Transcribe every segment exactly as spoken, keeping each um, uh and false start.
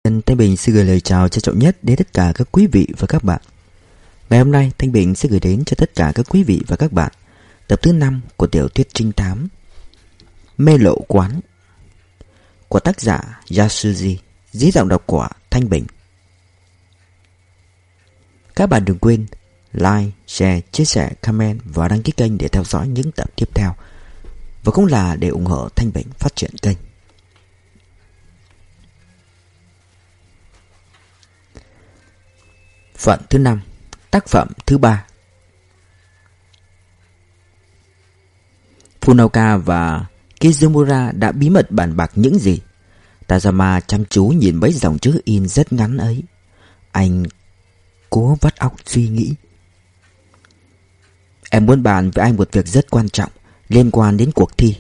Thanh Bình xin gửi lời chào trân trọng nhất đến tất cả các quý vị và các bạn. Ngày hôm nay Thanh Bình sẽ gửi đến cho tất cả các quý vị và các bạn tập thứ năm của tiểu thuyết trinh thám Mê Lộ Quán của tác giả Yasuji, dưới giọng đọc của Thanh Bình. Các bạn đừng quên like, share, chia sẻ, comment và đăng ký kênh để theo dõi những tập tiếp theo, và cũng là để ủng hộ Thanh Bình phát triển kênh. Phần thứ năm, tác phẩm thứ ba. Funaoka và Kizumura đã bí mật bàn bạc những gì? Tazama chăm chú nhìn mấy dòng chữ in rất ngắn ấy. Anh cố vắt óc suy nghĩ. Em muốn bàn với anh một việc rất quan trọng liên quan đến cuộc thi.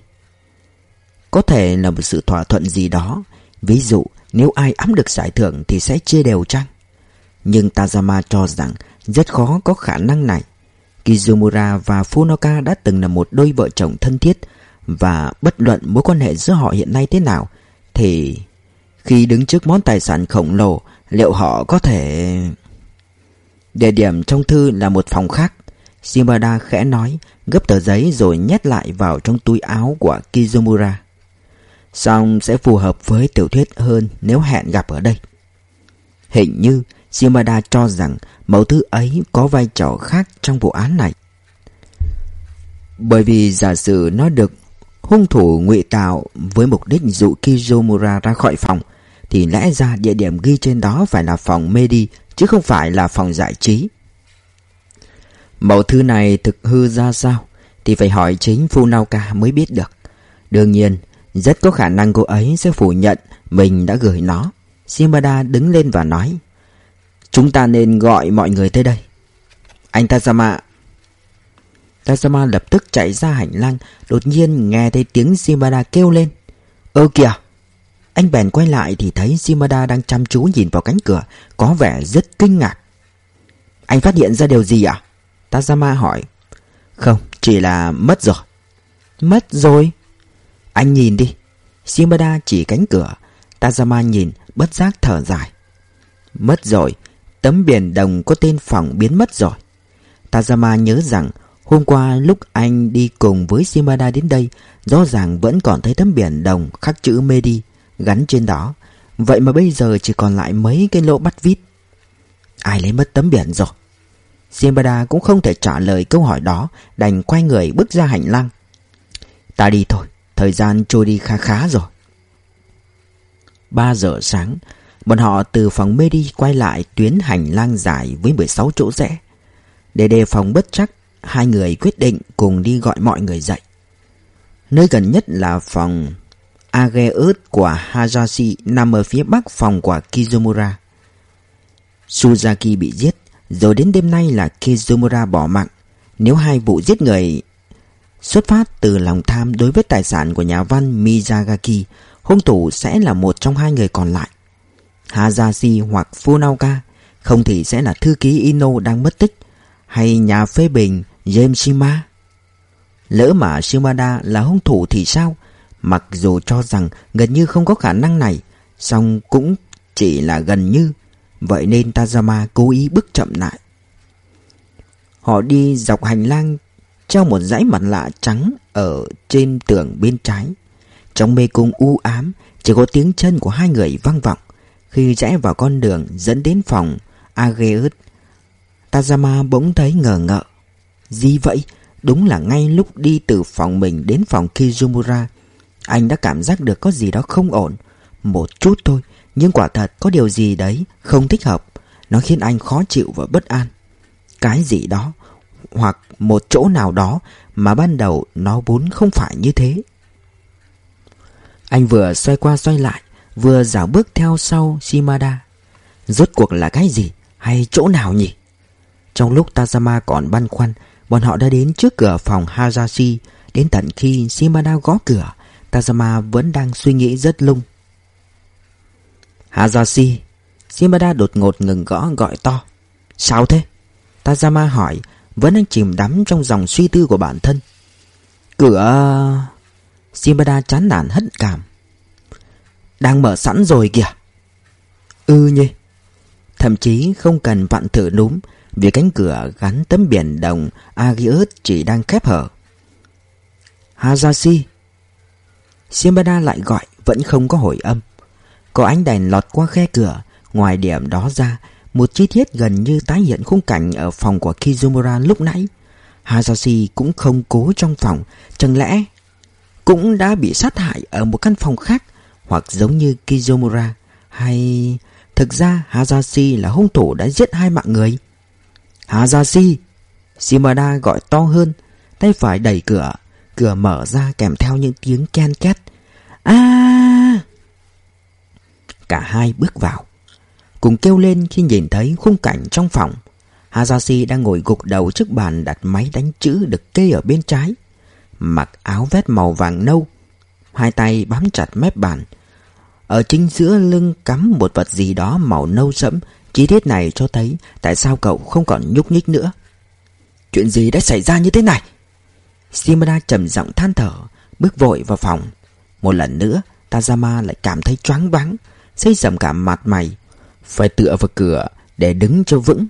Có thể là một sự thỏa thuận gì đó. Ví dụ nếu ai ẵm được giải thưởng thì sẽ chia đều chăng? Nhưng Tazama cho rằng rất khó có khả năng này. Kizumura và Funaoka đã từng là một đôi vợ chồng thân thiết, và bất luận mối quan hệ giữa họ hiện nay thế nào thì khi đứng trước món tài sản khổng lồ, liệu họ có thể... Địa điểm trong thư là một phòng khác, Shimada khẽ nói, gấp tờ giấy rồi nhét lại vào trong túi áo của Kizumura. Song sẽ phù hợp với tiểu thuyết hơn nếu hẹn gặp ở đây. Hình như Shimada cho rằng mẫu thư ấy có vai trò khác trong vụ án này. Bởi vì giả sử nó được hung thủ ngụy tạo với mục đích dụ Kizumura ra khỏi phòng, thì lẽ ra địa điểm ghi trên đó phải là phòng Medi chứ không phải là phòng giải trí. Mẫu thư này thực hư ra sao thì phải hỏi chính Funaoka mới biết được. Đương nhiên, rất có khả năng cô ấy sẽ phủ nhận mình đã gửi nó. Shimada đứng lên và nói, chúng ta nên gọi mọi người tới đây. Anh Tazama. Tazama lập tức chạy ra hành lang, đột nhiên nghe thấy tiếng Shimada kêu lên, ơ kìa. Anh bèn quay lại thì thấy Shimada đang chăm chú nhìn vào cánh cửa, có vẻ rất kinh ngạc. Anh phát hiện ra điều gì ạ? Tazama hỏi. Không, chỉ là mất rồi. Mất rồi? Anh nhìn đi. Shimada chỉ cánh cửa. Tazama nhìn, bất giác thở dài. Mất rồi. Tấm biển đồng có tên phòng biến mất rồi. Tazama nhớ rằng hôm qua lúc anh đi cùng với Shimada đến đây, rõ ràng vẫn còn thấy tấm biển đồng khắc chữ Medi gắn trên đó. Vậy mà bây giờ chỉ còn lại mấy cái lỗ bắt vít. Ai lấy mất tấm biển rồi? Shimada cũng không thể trả lời câu hỏi đó, đành quay người bước ra hành lang. Ta đi thôi, thời gian trôi đi khá khá rồi. Ba giờ sáng, bọn họ từ phòng Medi quay lại tuyến hành lang dài với mười sáu chỗ rẽ. Để đề phòng bất trắc, hai người quyết định cùng đi gọi mọi người dậy. Nơi gần nhất là phòng Ageus của Hayashi, nằm ở phía bắc phòng của Kizumura. Suzaki bị giết, rồi đến đêm nay là Kizumura bỏ mạng. Nếu hai vụ giết người xuất phát từ lòng tham đối với tài sản của nhà văn Miyazaki, hung thủ sẽ là một trong hai người còn lại, Hayashi hoặc Funaoka, không thì sẽ là thư ký Ino đang mất tích, hay nhà phê bình James Shima. Lỡ mà Shimada là hung thủ thì sao? Mặc dù cho rằng gần như không có khả năng này, song cũng chỉ là gần như. Vậy nên Tazama cố ý bước chậm lại. Họ đi dọc hành lang treo một dãy mặt nạ trắng ở trên tường bên trái. Trong mê cung u ám, chỉ có tiếng chân của hai người vang vọng. Khi rẽ vào con đường dẫn đến phòng Ageus, Tazama bỗng thấy ngờ ngợ. Gì vậy? Đúng là ngay lúc đi từ phòng mình đến phòng Kizumura, anh đã cảm giác được có gì đó không ổn. Một chút thôi, nhưng quả thật có điều gì đấy không thích hợp. Nó khiến anh khó chịu và bất an. Cái gì đó, hoặc một chỗ nào đó mà ban đầu nó vốn không phải như thế. Anh vừa xoay qua xoay lại, vừa dạo bước theo sau Shimada. Rốt cuộc là cái gì, hay chỗ nào nhỉ? Trong lúc Tazama còn băn khoăn, bọn họ đã đến trước cửa phòng Hayashi. Đến tận khi Shimada gõ cửa, Tazama vẫn đang suy nghĩ rất lung. Hayashi. Shimada đột ngột ngừng gõ, gọi to. Sao thế? Tazama hỏi, vẫn đang chìm đắm trong dòng suy tư của bản thân. Cửa... Shimada chán nản hất cảm. Đang mở sẵn rồi kìa. Ừ nhỉ. Thậm chí không cần vặn thử núm, vì cánh cửa gắn tấm biển đồng Agios chỉ đang khép hở. Hayashi. Shimada lại gọi, vẫn không có hồi âm. Có ánh đèn lọt qua khe cửa. Ngoài điểm đó ra, một chi tiết gần như tái hiện khung cảnh ở phòng của Kizumura lúc nãy. Hayashi cũng không cố trong phòng. Chẳng lẽ cũng đã bị sát hại ở một căn phòng khác, hoặc giống như Kizumura? Hay thực ra Hayashi là hung thủ đã giết hai mạng người? Hayashi! Shimada gọi to hơn, tay phải đẩy cửa. Cửa mở ra kèm theo những tiếng ken két. À! Cả hai bước vào, cùng kêu lên khi nhìn thấy khung cảnh trong phòng. Hayashi đang ngồi gục đầu trước bàn đặt máy đánh chữ được kê ở bên trái, mặc áo vest màu vàng nâu, hai tay bám chặt mép bàn. Ở chính giữa lưng cắm một vật gì đó màu nâu sẫm. Chi tiết này cho thấy tại sao cậu không còn nhúc nhích nữa. Chuyện gì đã xảy ra như thế này? Shimada trầm giọng than thở, bước vội vào phòng. Một lần nữa Tazama lại cảm thấy choáng váng, xây sầm cả mặt mày, phải tựa vào cửa để đứng cho vững.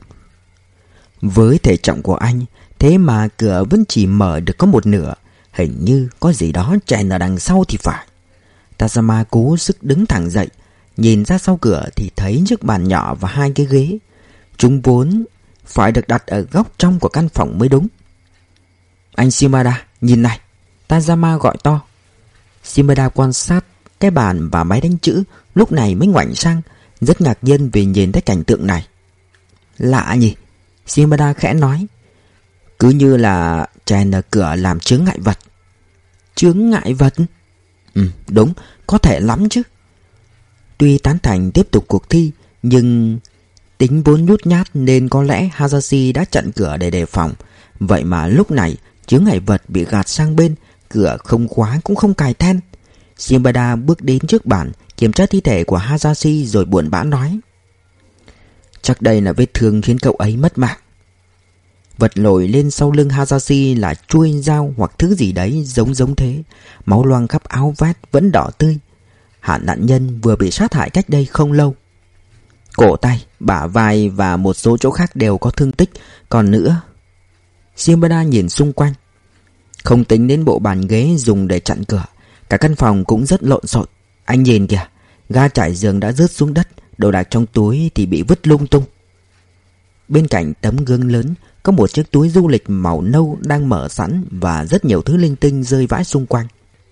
Với thể trọng của anh, thế mà cửa vẫn chỉ mở được có một nửa. Hình như có gì đó chèn ở đằng sau thì phải. Tazama cố sức đứng thẳng dậy, nhìn ra sau cửa thì thấy chiếc bàn nhỏ và hai cái ghế. Chúng vốn phải được đặt ở góc trong của căn phòng mới đúng. Anh Shimada, nhìn này! Tazama gọi to. Shimada quan sát cái bàn và máy đánh chữ, lúc này mới ngoảnh sang, rất ngạc nhiên vì nhìn thấy cảnh tượng này. Lạ nhỉ? Shimada khẽ nói. Cứ như là chèn ở cửa làm chướng ngại vật. Chướng ngại vật? Ừ, đúng, có thể lắm chứ. Tuy tán thành tiếp tục cuộc thi, nhưng tính vốn nhút nhát nên có lẽ Hayashi đã chặn cửa để đề phòng. Vậy mà lúc này chướng ngại vật bị gạt sang bên, cửa không khóa cũng không cài then. Shimada bước đến trước bàn, kiểm tra thi thể của Hayashi rồi buồn bã nói. Chắc đây là vết thương khiến cậu ấy mất mạng. Vật nổi lên sau lưng Hayashi là chuôi dao hoặc thứ gì đấy giống giống thế. Máu loang khắp áo vest vẫn đỏ tươi. Hẳn nạn nhân vừa bị sát hại cách đây không lâu. Cổ tay, bả vai và một số chỗ khác đều có thương tích. Còn nữa... Shimada nhìn xung quanh. Không tính đến bộ bàn ghế dùng để chặn cửa, cả căn phòng cũng rất lộn xộn. Anh nhìn kìa, ga trải giường đã rớt xuống đất, đồ đạc trong túi thì bị vứt lung tung. Bên cạnh tấm gương lớn có một chiếc túi du lịch màu nâu đang mở sẵn và rất nhiều thứ linh tinh rơi vãi xung quanh.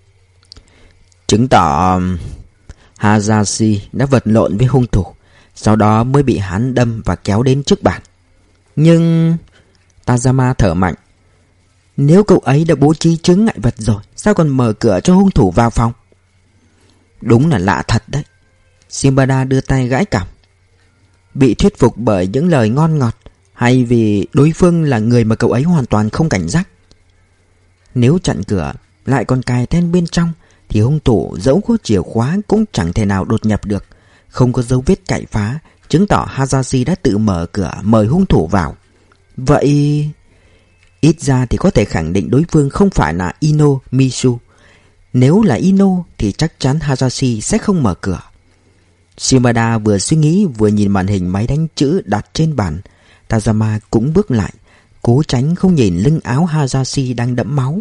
Chứng tỏ Hayashi đã vật lộn với hung thủ, sau đó mới bị hắn đâm và kéo đến trước bàn. Nhưng... Tazama thở mạnh. Nếu cậu ấy đã bố trí chướng ngại vật rồi, sao còn mở cửa cho hung thủ vào phòng? Đúng là lạ thật đấy. Shimada đưa tay gãi cằm. Bị thuyết phục bởi những lời ngon ngọt, hay vì đối phương là người mà cậu ấy hoàn toàn không cảnh giác? Nếu chặn cửa lại còn cài then bên trong thì hung thủ dẫu có chìa khóa cũng chẳng thể nào đột nhập được. Không có dấu vết cậy phá, chứng tỏ Hayashi đã tự mở cửa mời hung thủ vào. Vậy... ít ra thì có thể khẳng định đối phương không phải là Ino Misu. Nếu là Ino thì chắc chắn Hayashi sẽ không mở cửa. Shimada vừa suy nghĩ vừa nhìn màn hình máy đánh chữ đặt trên bàn. Tazama cũng bước lại, cố tránh không nhìn lưng áo Hayashi đang đẫm máu.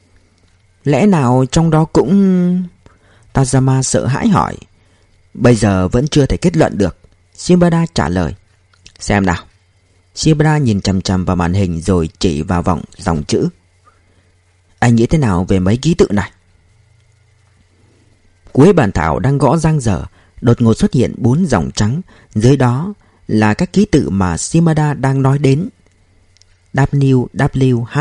Lẽ nào trong đó cũng... Tazama sợ hãi hỏi. Bây giờ vẫn chưa thể kết luận được. Shimada trả lời. Xem nào. Shimada nhìn chằm chằm vào màn hình rồi chỉ vào vòng dòng chữ. Anh nghĩ thế nào về mấy ký tự này? Cuối bàn thảo đang gõ dang dở, đột ngột xuất hiện bốn dòng trắng. Dưới đó là các ký tự mà Shimada đang nói đến. W W H.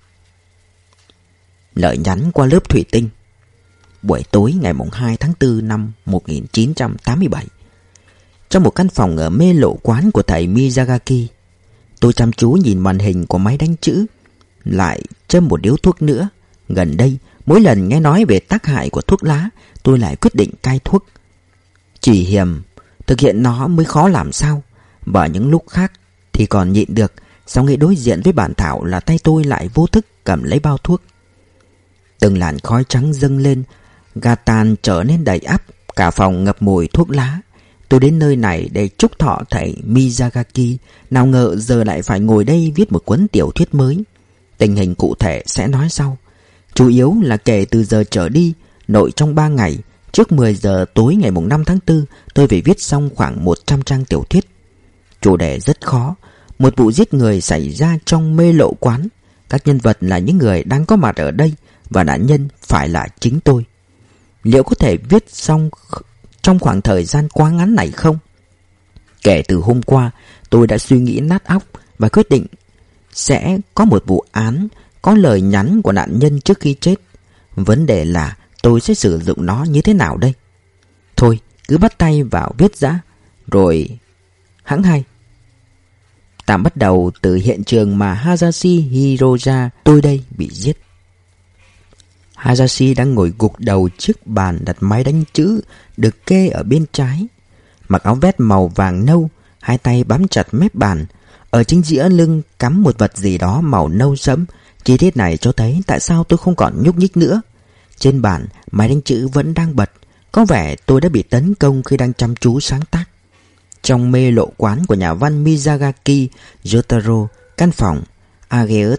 Lời nhắn qua lớp thủy tinh. Buổi tối ngày hai tháng tư năm một nghìn chín trăm tám mươi bảy. Trong một căn phòng ở mê lộ quán của thầy Miyazaki, tôi chăm chú nhìn màn hình của máy đánh chữ, lại châm một điếu thuốc nữa. Gần đây, mỗi lần nghe nói về tác hại của thuốc lá, tôi lại quyết định cai thuốc. Chỉ hiềm thực hiện nó mới khó làm sao. Và những lúc khác thì còn nhịn được, sau khi đối diện với bản thảo là tay tôi lại vô thức cầm lấy bao thuốc. Từng làn khói trắng dâng lên, gà tàn trở nên đầy ắp, cả phòng ngập mùi thuốc lá. Tôi đến nơi này để chúc thọ thầy Miyazaki, nào ngờ giờ lại phải ngồi đây viết một cuốn tiểu thuyết mới. Tình hình cụ thể sẽ nói sau. Chủ yếu là kể từ giờ trở đi, nội trong ba ngày, trước mười giờ tối ngày năm tháng tư, tôi phải viết xong khoảng một trăm trang tiểu thuyết. Chủ đề rất khó. Một vụ giết người xảy ra trong mê lộ quán. Các nhân vật là những người đang có mặt ở đây, và nạn nhân phải là chính tôi. Liệu có thể viết xong trong khoảng thời gian quá ngắn này không? Kể từ hôm qua, tôi đã suy nghĩ nát óc và quyết định sẽ có một vụ án có lời nhắn của nạn nhân trước khi chết. Vấn đề là tôi sẽ sử dụng nó như thế nào đây? Thôi, cứ bắt tay vào viết đã, rồi hẵng hay. Tạm bắt đầu từ hiện trường mà Hayashi Hiroya, tôi đây, bị giết. Hayashi đang ngồi gục đầu trước bàn đặt máy đánh chữ được kê ở bên trái. Mặc áo vest màu vàng nâu, hai tay bám chặt mép bàn. Ở chính giữa lưng cắm một vật gì đó màu nâu sẫm. Chi tiết này cho thấy tại sao tôi không còn nhúc nhích nữa. Trên bàn, máy đánh chữ vẫn đang bật. Có vẻ tôi đã bị tấn công khi đang chăm chú sáng tác. Trong mê lộ quán của nhà văn Miyazaki Jotaro, căn phòng Ageus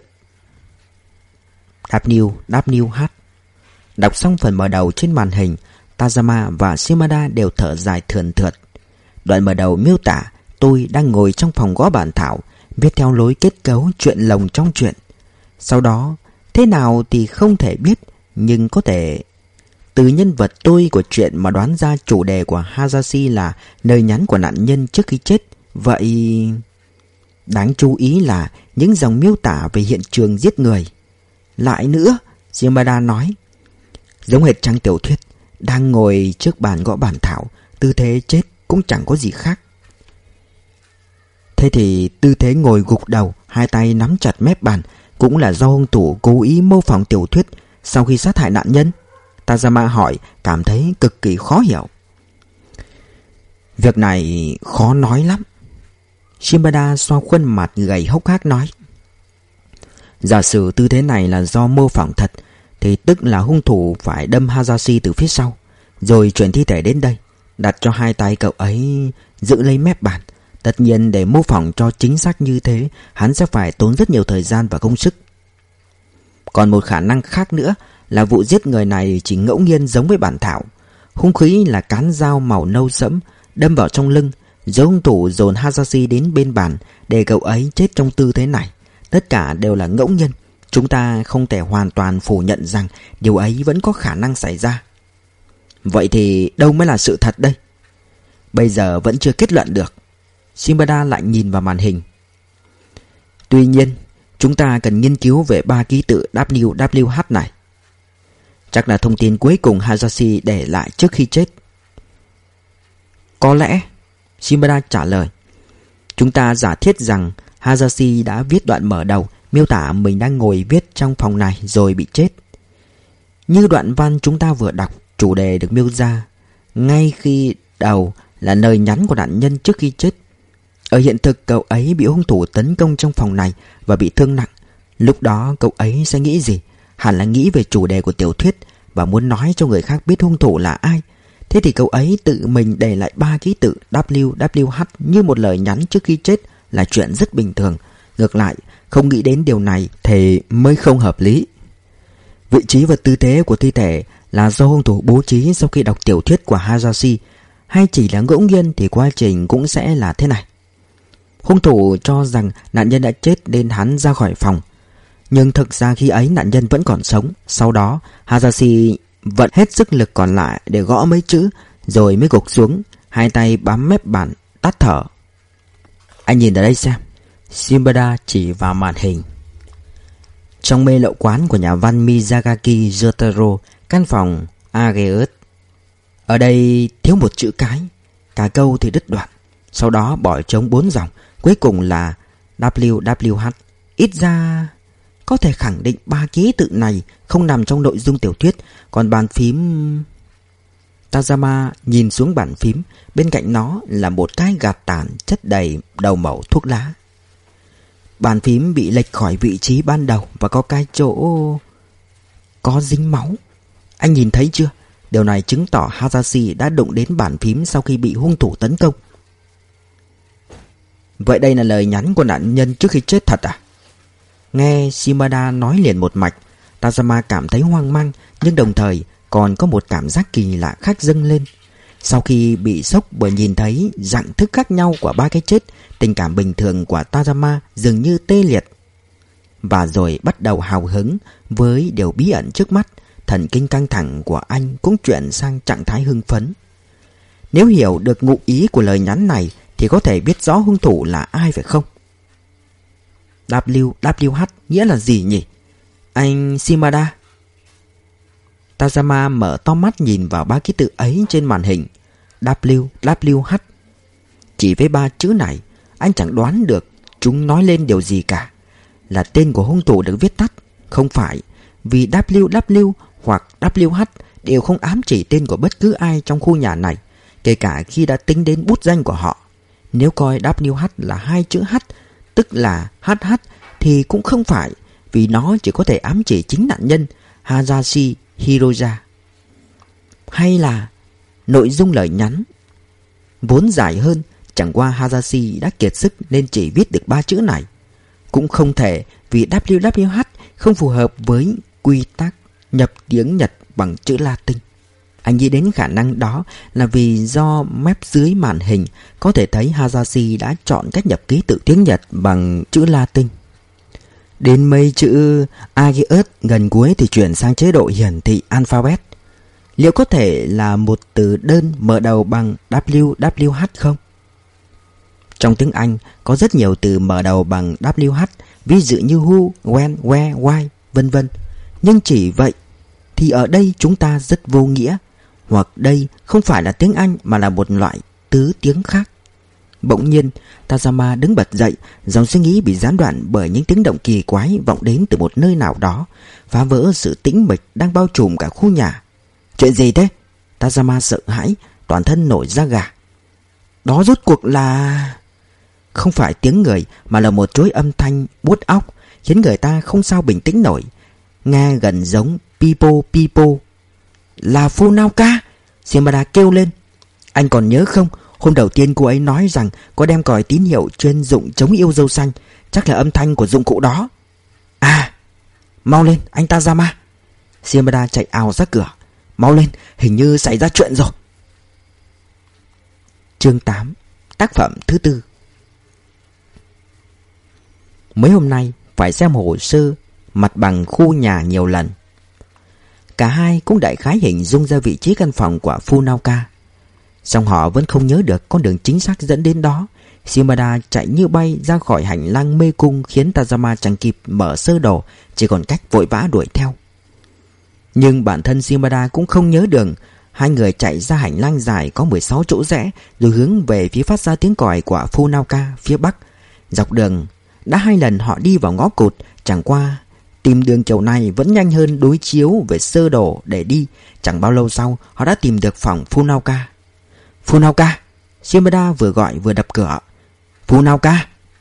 W W H. Đọc xong phần mở đầu trên màn hình, Tazama và Shimada đều thở dài thườn thượt. Đoạn mở đầu miêu tả tôi đang ngồi trong phòng gõ bản thảo, viết theo lối kết cấu chuyện lồng trong chuyện. Sau đó, thế nào thì không thể biết, nhưng có thể từ nhân vật tôi của chuyện mà đoán ra chủ đề của Hayashi là lời nhắn của nạn nhân trước khi chết. Vậy đáng chú ý là những dòng miêu tả về hiện trường giết người. Lại nữa, Shimada nói, giống hệt trang tiểu thuyết, đang ngồi trước bàn gõ bản thảo, tư thế chết cũng chẳng có gì khác. Thế thì tư thế ngồi gục đầu, hai tay nắm chặt mép bàn cũng là do hung thủ cố ý mô phỏng tiểu thuyết sau khi sát hại nạn nhân? Tazama hỏi, cảm thấy cực kỳ khó hiểu. Việc này khó nói lắm. Shimada xoa khuôn mặt gầy hốc hác nói, giả sử tư thế này là do mô phỏng thật, thì tức là hung thủ phải đâm Hayashi từ phía sau, rồi chuyển thi thể đến đây, đặt cho hai tay cậu ấy giữ lấy mép bàn. Tất nhiên để mô phỏng cho chính xác như thế, hắn sẽ phải tốn rất nhiều thời gian và công sức. Còn một khả năng khác nữa là vụ giết người này chỉ ngẫu nhiên giống với bản thảo. Hung khí là cán dao màu nâu sẫm đâm vào trong lưng, rồi hung thủ dồn Hayashi đến bên bàn để cậu ấy chết trong tư thế này. Tất cả đều là ngẫu nhiên. Chúng ta không thể hoàn toàn phủ nhận rằng điều ấy vẫn có khả năng xảy ra. Vậy thì đâu mới là sự thật đây? Bây giờ vẫn chưa kết luận được. Shimada lại nhìn vào màn hình. Tuy nhiên, chúng ta cần nghiên cứu về ba ký tự W W H này. Chắc là thông tin cuối cùng Hayashi để lại trước khi chết. Có lẽ, Shimada trả lời. Chúng ta giả thiết rằng Hayashi đã viết đoạn mở đầu miêu tả mình đang ngồi viết trong phòng này rồi bị chết. Như đoạn văn chúng ta vừa đọc, chủ đề được miêu ra ngay khi đầu là lời nhắn của nạn nhân trước khi chết. Ở hiện thực, cậu ấy bị hung thủ tấn công trong phòng này và bị thương nặng. Lúc đó cậu ấy sẽ nghĩ gì? Hẳn là nghĩ về chủ đề của tiểu thuyết và muốn nói cho người khác biết hung thủ là ai. Thế thì cậu ấy tự mình để lại ba ký tự W W H như một lời nhắn trước khi chết là chuyện rất bình thường. Ngược lại, không nghĩ đến điều này thì mới không hợp lý. Vị trí và tư thế của thi thể là do hung thủ bố trí sau khi đọc tiểu thuyết của Hayashi, hay chỉ là ngẫu nhiên thì quá trình cũng sẽ là thế này. Hung thủ cho rằng nạn nhân đã chết nên hắn ra khỏi phòng, nhưng thực ra khi ấy nạn nhân vẫn còn sống. Sau đó Hayashi vận hết sức lực còn lại để gõ mấy chữ, rồi mới gục xuống, hai tay bám mép bàn, tắt thở. Anh nhìn ở đây xem. Shimada chỉ vào màn hình. Trong mê lộ quán của nhà văn Miyazaki Jotaro, căn phòng Ageus. Ở đây thiếu một chữ cái, cả câu thì đứt đoạn, sau đó bỏ trống bốn dòng, cuối cùng là W W H. Ít ra có thể khẳng định ba ký tự này không nằm trong nội dung tiểu thuyết. Còn bàn phím... Tazama nhìn xuống bàn phím, bên cạnh nó là một cái gạt tàn chất đầy đầu mẩu thuốc lá. Bàn phím bị lệch khỏi vị trí ban đầu và có cái chỗ có dính máu. Anh nhìn thấy chưa? Điều này chứng tỏ Hayashi đã đụng đến bàn phím sau khi bị hung thủ tấn công. Vậy đây là lời nhắn của nạn nhân trước khi chết thật à? Nghe Shimada nói liền một mạch, Tazama cảm thấy hoang mang, nhưng đồng thời còn có một cảm giác kỳ lạ khác dâng lên. Sau khi bị sốc bởi nhìn thấy dạng thức khác nhau của ba cái chết, tình cảm bình thường của Tazama dường như tê liệt. Và rồi bắt đầu hào hứng với điều bí ẩn trước mắt. Thần kinh căng thẳng của anh cũng chuyển sang trạng thái hưng phấn. Nếu hiểu được ngụ ý của lời nhắn này thì có thể biết rõ hung thủ là ai phải không? W W H nghĩa là gì nhỉ? Anh Shimada. Tazama mở to mắt nhìn vào ba ký tự ấy trên màn hình. W W H. Chỉ với ba chữ này, anh chẳng đoán được chúng nói lên điều gì cả. Là tên của hung thủ được viết tắt? Không phải, vì W W hoặc W H đều không ám chỉ tên của bất cứ ai trong khu nhà này, kể cả khi đã tính đến bút danh của họ. Nếu coi W H là hai chữ H, tức là H H, thì cũng không phải, vì nó chỉ có thể ám chỉ chính nạn nhân Hayashi Hiroya. Hay là nội dung lời nhắn vốn dài hơn, chẳng qua Hayashi đã kiệt sức nên chỉ viết được ba chữ này. Cũng không thể, vì W W H không phù hợp với quy tắc nhập tiếng Nhật bằng chữ Latin. Anh nghĩ đến khả năng đó là vì do mép dưới màn hình có thể thấy Hayashi đã chọn cách nhập ký tự tiếng Nhật bằng chữ Latin. Đến mấy chữ Agios gần cuối thì chuyển sang chế độ hiển thị alphabet. Liệu có thể là một từ đơn mở đầu bằng W W H không? Trong tiếng Anh có rất nhiều từ mở đầu bằng W H, ví dụ như who, when, where, why, vân vân. Nhưng chỉ vậy thì ở đây chúng ta rất vô nghĩa, hoặc đây không phải là tiếng Anh mà là một loại tứ tiếng khác. Bỗng nhiên, Tazama đứng bật dậy, dòng suy nghĩ bị gián đoạn bởi những tiếng động kỳ quái vọng đến từ một nơi nào đó, phá vỡ sự tĩnh mịch đang bao trùm cả khu nhà. Chuyện gì thế? Tazama sợ hãi, toàn thân nổi da gà. Đó rốt cuộc là... Không phải tiếng người mà là một chuỗi âm thanh buốt óc, khiến người ta không sao bình tĩnh nổi. Nghe gần giống pipo pipo. Là Funaoka! Shimada kêu lên. Anh còn nhớ không? Hôm đầu tiên cô ấy nói rằng có đem còi tín hiệu chuyên dụng chống yêu dâu xanh. Chắc là âm thanh của dụng cụ đó. À! Mau lên, anh Tazama! Shimada chạy ào ra cửa. Mau lên, hình như xảy ra chuyện rồi. Chương tám. Tác phẩm thứ tư. Mấy hôm nay phải xem hồ sơ mặt bằng khu nhà nhiều lần. Cả hai cũng đại khái hình dung ra vị trí căn phòng của Funaoka. Song họ vẫn không nhớ được con đường chính xác dẫn đến đó. Shimada chạy như bay ra khỏi hành lang mê cung, khiến Tazama chẳng kịp mở sơ đồ, chỉ còn cách vội vã đuổi theo. Nhưng bản thân Shimada cũng không nhớ đường. Hai người chạy ra hành lang dài có mười sáu chỗ rẽ, rồi hướng về phía phát ra tiếng còi của Funaoka phía bắc. Dọc đường đã hai lần họ đi vào ngõ cụt, chẳng qua tìm đường kiểu này vẫn nhanh hơn đối chiếu về sơ đồ để đi. Chẳng bao lâu sau họ đã tìm được phòng Funaoka. Funaoka! Shimada vừa gọi vừa đập cửa. Funaoka!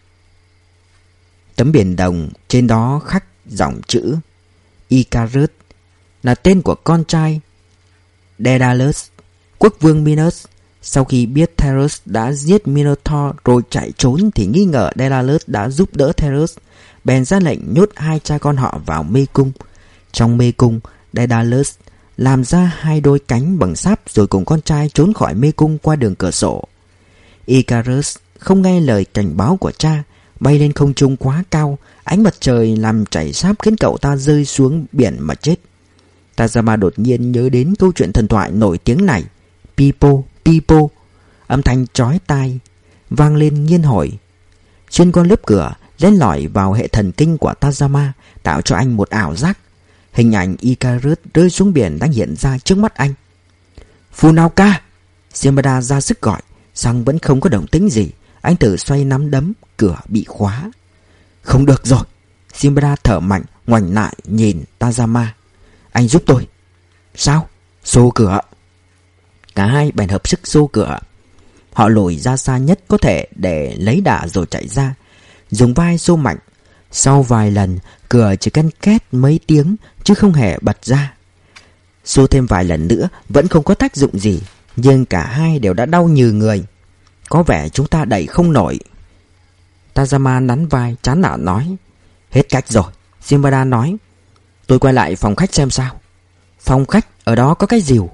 Tấm biển đồng trên đó khắc dòng chữ Icarus, là tên của con trai Daedalus, quốc vương Minos. Sau khi biết Theros đã giết Minotaur rồi chạy trốn thì nghi ngờ Daedalus đã giúp đỡ Theros, bèn ra lệnh nhốt hai cha con họ vào mê cung. Trong mê cung, Daedalus làm ra hai đôi cánh bằng sáp rồi cùng con trai trốn khỏi mê cung qua đường cửa sổ. Icarus không nghe lời cảnh báo của cha, bay lên không trung quá cao, ánh mặt trời làm chảy sáp khiến cậu ta rơi xuống biển mà chết. Tazama đột nhiên nhớ đến câu chuyện thần thoại nổi tiếng này. Pipo, pipo. Âm thanh chói tai vang lên nghiêng hồi, xuyên qua lớp cửa, len lỏi vào hệ thần kinh của Tazama, tạo cho anh một ảo giác. Hình ảnh Icarus rơi xuống biển đang hiện ra trước mắt anh. Funaoka! Shimada ra sức gọi, song vẫn không có động tĩnh gì. Anh thử xoay nắm đấm, cửa bị khóa. Không được rồi! Shimada thở mạnh, ngoảnh lại nhìn Tazama. Anh giúp tôi. Sao? Xô cửa. Cả hai bèn hợp sức xô cửa. Họ lùi ra xa nhất có thể để lấy đà rồi chạy ra, dùng vai xô mạnh. Sau vài lần, cửa chỉ canh két mấy tiếng chứ không hề bật ra. Xô thêm vài lần nữa vẫn không có tác dụng gì, nhưng cả hai đều đã đau như người. Có vẻ chúng ta đẩy không nổi. Tazama nắn vai chán nản nói. Hết cách rồi. Shimada nói. Tôi quay lại phòng khách xem sao. Phòng khách? Ở đó có cái rìu.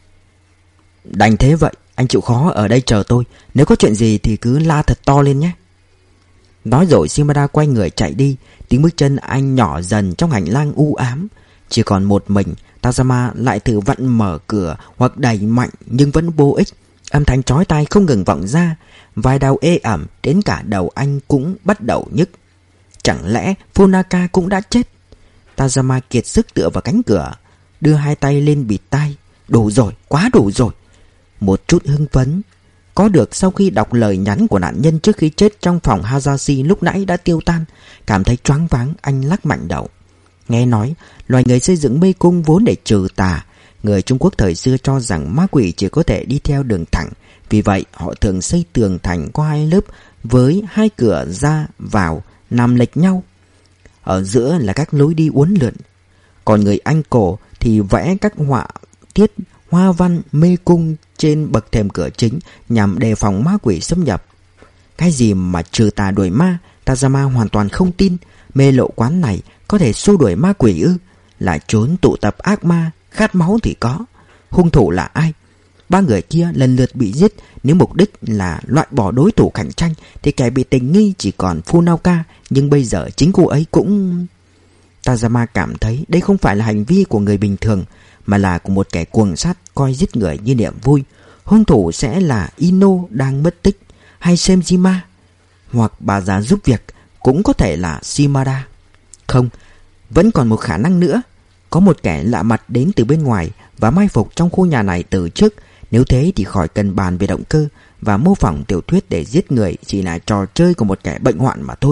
Đành thế vậy. Anh chịu khó ở đây chờ tôi. Nếu có chuyện gì thì cứ la thật to lên nhé. Nói rồi Shimada quay người chạy đi. Tiếng bước chân anh nhỏ dần trong hành lang u ám. Chỉ còn một mình, Tazama lại thử vặn mở cửa hoặc đẩy mạnh nhưng vẫn vô ích. Âm thanh chói tai không ngừng vọng ra. Vai đau ê ẩm đến cả đầu anh cũng bắt đầu nhức. Chẳng lẽ Funaka cũng đã chết? Tazama kiệt sức tựa vào cánh cửa, đưa hai tay lên bịt tai. Đủ rồi, quá đủ rồi. Một chút hưng phấn có được sau khi đọc lời nhắn của nạn nhân trước khi chết trong phòng Hayashi lúc nãy đã tiêu tan. Cảm thấy choáng váng, anh lắc mạnh đầu. Nghe nói loài người xây dựng mê cung vốn để trừ tà. Người Trung Quốc thời xưa cho rằng ma quỷ chỉ có thể đi theo đường thẳng. Vì vậy họ thường xây tường thành có hai lớp với hai cửa ra vào nằm lệch nhau. Ở giữa là các lối đi uốn lượn. Còn người Anh cổ thì vẽ các họa tiết hoa văn mê cung trên bậc thềm cửa chính nhằm đề phòng ma quỷ xâm nhập. Cái gì mà trừ tà đuổi ma? Tazama hoàn toàn không tin. Mê lộ quán này có thể xua đuổi ma quỷ ư? Lại trốn tụ tập ác ma, khát máu thì có. Hung thủ là ai? Ba người kia lần lượt bị giết. Nếu mục đích là loại bỏ đối thủ cạnh tranh thì kẻ bị tình nghi chỉ còn Funaka. Nhưng bây giờ chính cô ấy cũng... Tazama cảm thấy đây không phải là hành vi của người bình thường, mà là của một kẻ cuồng sát coi giết người như niềm vui. Hung thủ sẽ là Ino đang mất tích, hay Senjima, hoặc bà già giúp việc, cũng có thể là Shimada. Không, vẫn còn một khả năng nữa. Có một kẻ lạ mặt đến từ bên ngoài và mai phục trong khu nhà này từ trước. Nếu thế thì khỏi cần bàn về động cơ, và mô phỏng tiểu thuyết để giết người chỉ là trò chơi của một kẻ bệnh hoạn mà thôi.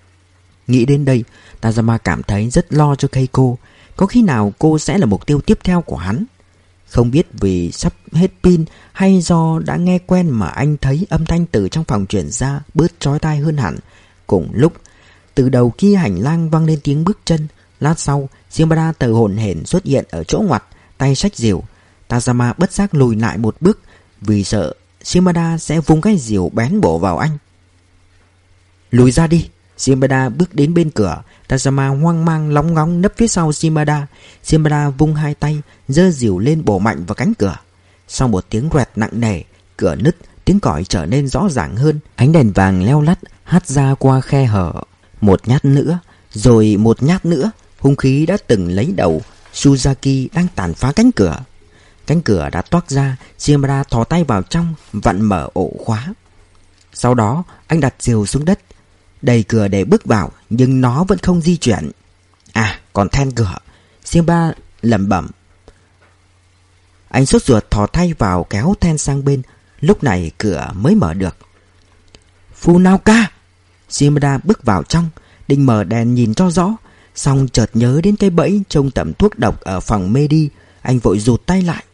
Nghĩ đến đây, Tazama cảm thấy rất lo cho Keiko. Có khi nào cô sẽ là mục tiêu tiếp theo của hắn? Không biết vì sắp hết pin hay do đã nghe quen mà anh thấy âm thanh từ trong phòng truyền ra bớt chói tai hơn hẳn. Cùng lúc, từ đầu kia hành lang vang lên tiếng bước chân. Lát sau, Shimada từ hổn hển xuất hiện ở chỗ ngoặt, tay xách rìu. Tazama bất giác lùi lại một bước vì sợ Shimada sẽ vung cái rìu bén bổ vào anh. Lùi ra đi! Shimada bước đến bên cửa. Tazama hoang mang lóng ngóng nấp phía sau Shimada. Shimada vung hai tay, giơ rìu lên bổ mạnh vào cánh cửa. Sau một tiếng rẹt nặng nề, cửa nứt, tiếng còi trở nên rõ ràng hơn. Ánh đèn vàng leo lắt hắt ra qua khe hở. Một nhát nữa, rồi một nhát nữa. Hung khí đã từng lấy đầu Suzaki đang tàn phá cánh cửa. Cánh cửa đã toác ra. Shimada thò tay vào trong, vặn mở ổ khóa. Sau đó anh đặt rìu xuống đất, đẩy cửa để bước vào, nhưng nó vẫn không di chuyển. À, còn then cửa. Shimada lẩm bẩm. Anh sốt ruột thò tay vào kéo then sang bên. Lúc này cửa mới mở được. Funaka! Shimada bước vào trong, định mở đèn nhìn cho rõ, xong chợt nhớ đến cái bẫy trông tẩm thuốc độc ở phòng Medi. Anh vội rụt tay lại.